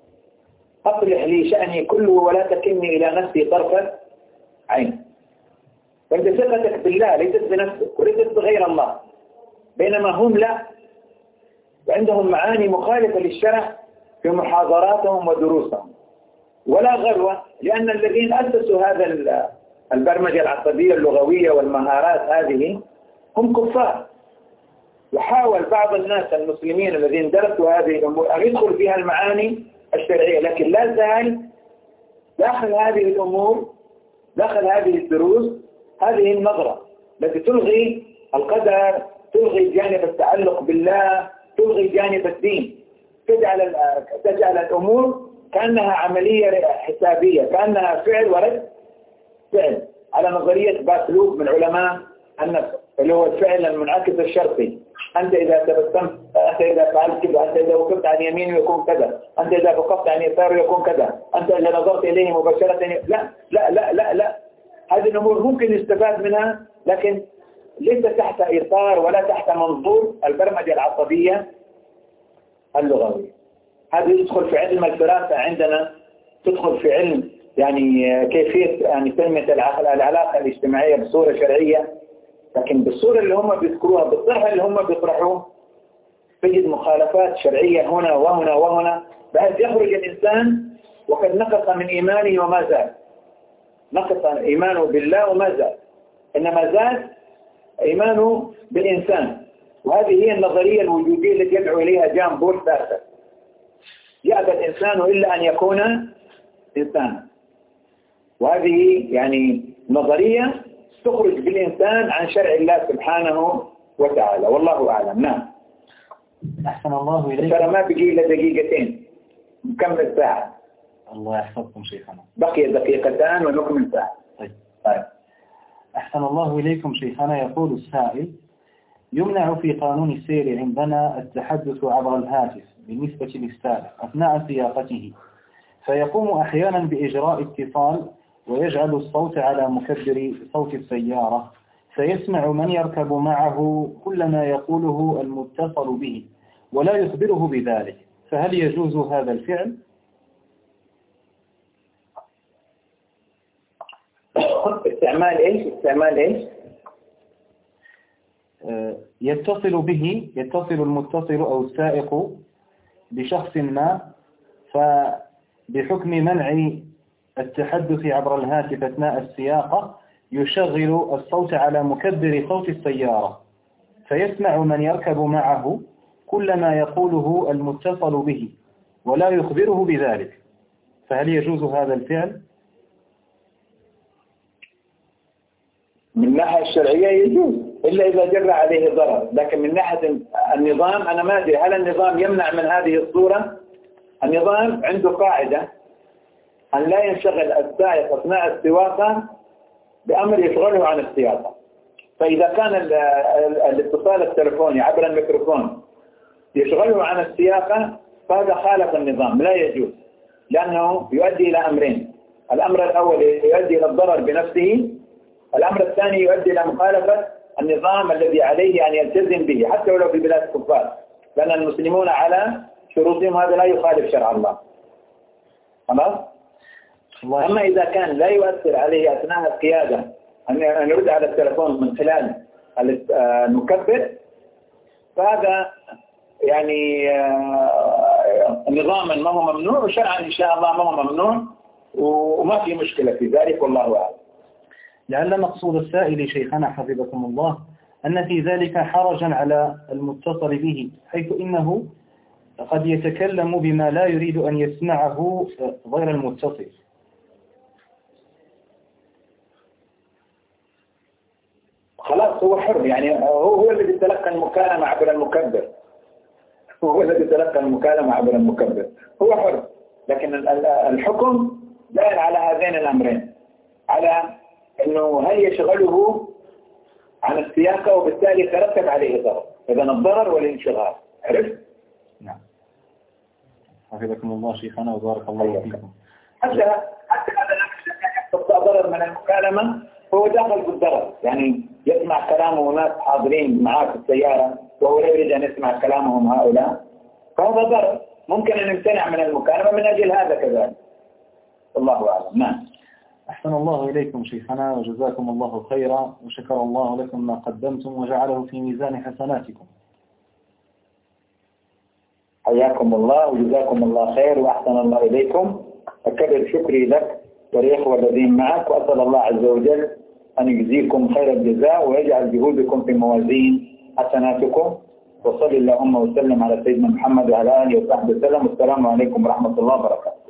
أصلح لي شأني كله ولا تكلني إلى نفسي طرفة عين. فأنت ثقتك بالله ليست بنفسك وليست بغير الله، بينما هم لا، وعندهم معاني مخالفة للشرع في محاضراتهم ودروسهم. ولا غلوة، لأن الذين أسسوا هذا البرمجة العصبية اللغوية والمهارات هذه هم كفار. وحاول بعض الناس المسلمين الذين درسوا هذه الأمور أن يدخل فيها المعاني الشرعية، لكن لا زال داخل هذه الأمور، داخل هذه الدروس، هذه النظرة التي تلغي القدر، تلغي جانب التعلق بالله، تلغي جانب الدين، تجعل تجعل الأمور كأنها عملية حسابية، كأنها فعل ورد فعل، على نظرية باسلوب من علماء النفس اللي هو الفعل المنعكس الشرطي. أنت إذا تبسمت، أنت إذا فعلت كذا، أنت إذا وقفت عن يمينه يكون كذا، أنت إذا وقفت عن يساره يكون كذا، أنت إذا نظرت إليه مباشرة. لا لا لا لا لا، هذه الأمور ممكن يستفاد منها، لكن ليس تحت إطار ولا تحت منظور البرمجة العصبية اللغوية. هذا يدخل في علم الفراسة عندنا، تدخل في علم يعني كيفية يعني تنمية العلاقة الاجتماعية بصورة شرعية، لكن بالصورة اللي هم بيذكروها، بالطرح اللي هم بيطرحوه، تجد مخالفات شرعية هنا وهنا وهنا، بحيث يخرج الإنسان وقد نقص من إيمانه وما زال، نقص إيمانه بالله وما زال، إنما زاد إيمانه بالإنسان. وهذه هي النظرية الوجودية التي يدعو إليها جان بول سارتر: يأبى الإنسان إلا أن يكون إنسانا. وهذه يعني نظرية تخرج بالإنسان عن شرع الله سبحانه وتعالى، والله أعلم. نعم. أحسن الله إليك. ترى ما بقي إلا دقيقتين نكمل ساعة. الله يحفظكم شيخنا. بقي دقيقتان ونكمل ساعة. طيب. طيب. أحسن الله إليكم شيخنا. يقول السائل: يمنع في قانون السير عندنا التحدث عبر الهاتف بالنسبة للسائق أثناء سياقته، فيقوم أحيانا بإجراء اتصال ويجعل الصوت على مكبر صوت السيارة، فيسمع من يركب معه كل ما يقوله المتصل به ولا يخبره بذلك، فهل يجوز هذا الفعل؟ استعمال إيش؟ استعمال إيش؟ يتصل به، يتصل المتصل أو السائق بشخص ما، فبحكم منع التحدث عبر الهاتف أثناء السياقة يشغل الصوت على مكبر صوت السيارة، فيسمع من يركب معه كل ما يقوله المتصل به ولا يخبره بذلك، فهل يجوز هذا الفعل؟ من الناحية الشرعية يجوز، إلا إذا جرى عليه ضرر، لكن من ناحية النظام أنا ما أدري هل النظام يمنع من هذه الصورة. النظام عنده قاعدة أن لا ينشغل السائق أثناء السواقة بأمر يشغله عن السياقة، فإذا كان الاتصال التلفوني عبر الميكروفون يشغله عن السياقة فهذا خالف النظام، لا يجوز، لأنه يؤدي إلى أمرين. الأمر الأول يؤدي إلى الضرر بنفسه، الأمر الثاني يؤدي إلى مخالفة النظام الذي عليه أن يلتزم به حتى ولو في بلاد الكفار، لأن المسلمون على شروطهم، هذا لا يخالف شرع الله. خلاص؟ أما إذا كان لا يؤثر عليه أثناء القيادة أن يرد على التلفون من خلال المكبر، فهذا يعني نظاما ما هو ممنوع، وشرعا إن شاء الله ما هو ممنوع، وما في مشكلة في ذلك، والله أعلم. لعل مقصود السائل شيخنا حفظكم الله أن في ذلك حرجا على المتصل به، حيث إنه قد يتكلم بما لا يريد أن يسمعه غير المتصل. خلاص هو حر، يعني هو هو الذي تلقى المكالمة عبر المكبر، هو الذي تلقى المكالمة عبر المكبر، هو حر. لكن الحكم دال على هذين الأمرين، على أنه هل يشغله عن السياقة وبالتالي يترتب عليه ضرر، إذن الضرر والانشغال. عرفت؟ نعم. حفظكم الله شيخنا وبارك الله فيكم. حتى حتى هذا يحصل ضرر من المكالمة هو داخل بالضرر، يعني يسمع كلامه ناس حاضرين معاه في السيارة وهو لا يريد أن يسمع كلامهم هؤلاء، فهذا ضرر، ممكن أن يمتنع من المكالمة من أجل هذا كذلك. الله أعلم. نعم. أحسن الله إليكم شيخنا وجزاكم الله خيرا، وشكر الله لكم ما قدمتم وجعله في ميزان حسناتكم. حياكم الله وجزاكم الله خير وأحسن الله إليكم. أكرر شكري لك والإخوة الذين معك، وأسأل الله عز وجل أن يجزيكم خير الجزاء ويجعل جهودكم في موازين حسناتكم. وصلى اللهم وسلم على سيدنا محمد وعلى آله وصحبه وسلم. والسلام عليكم ورحمة الله وبركاته.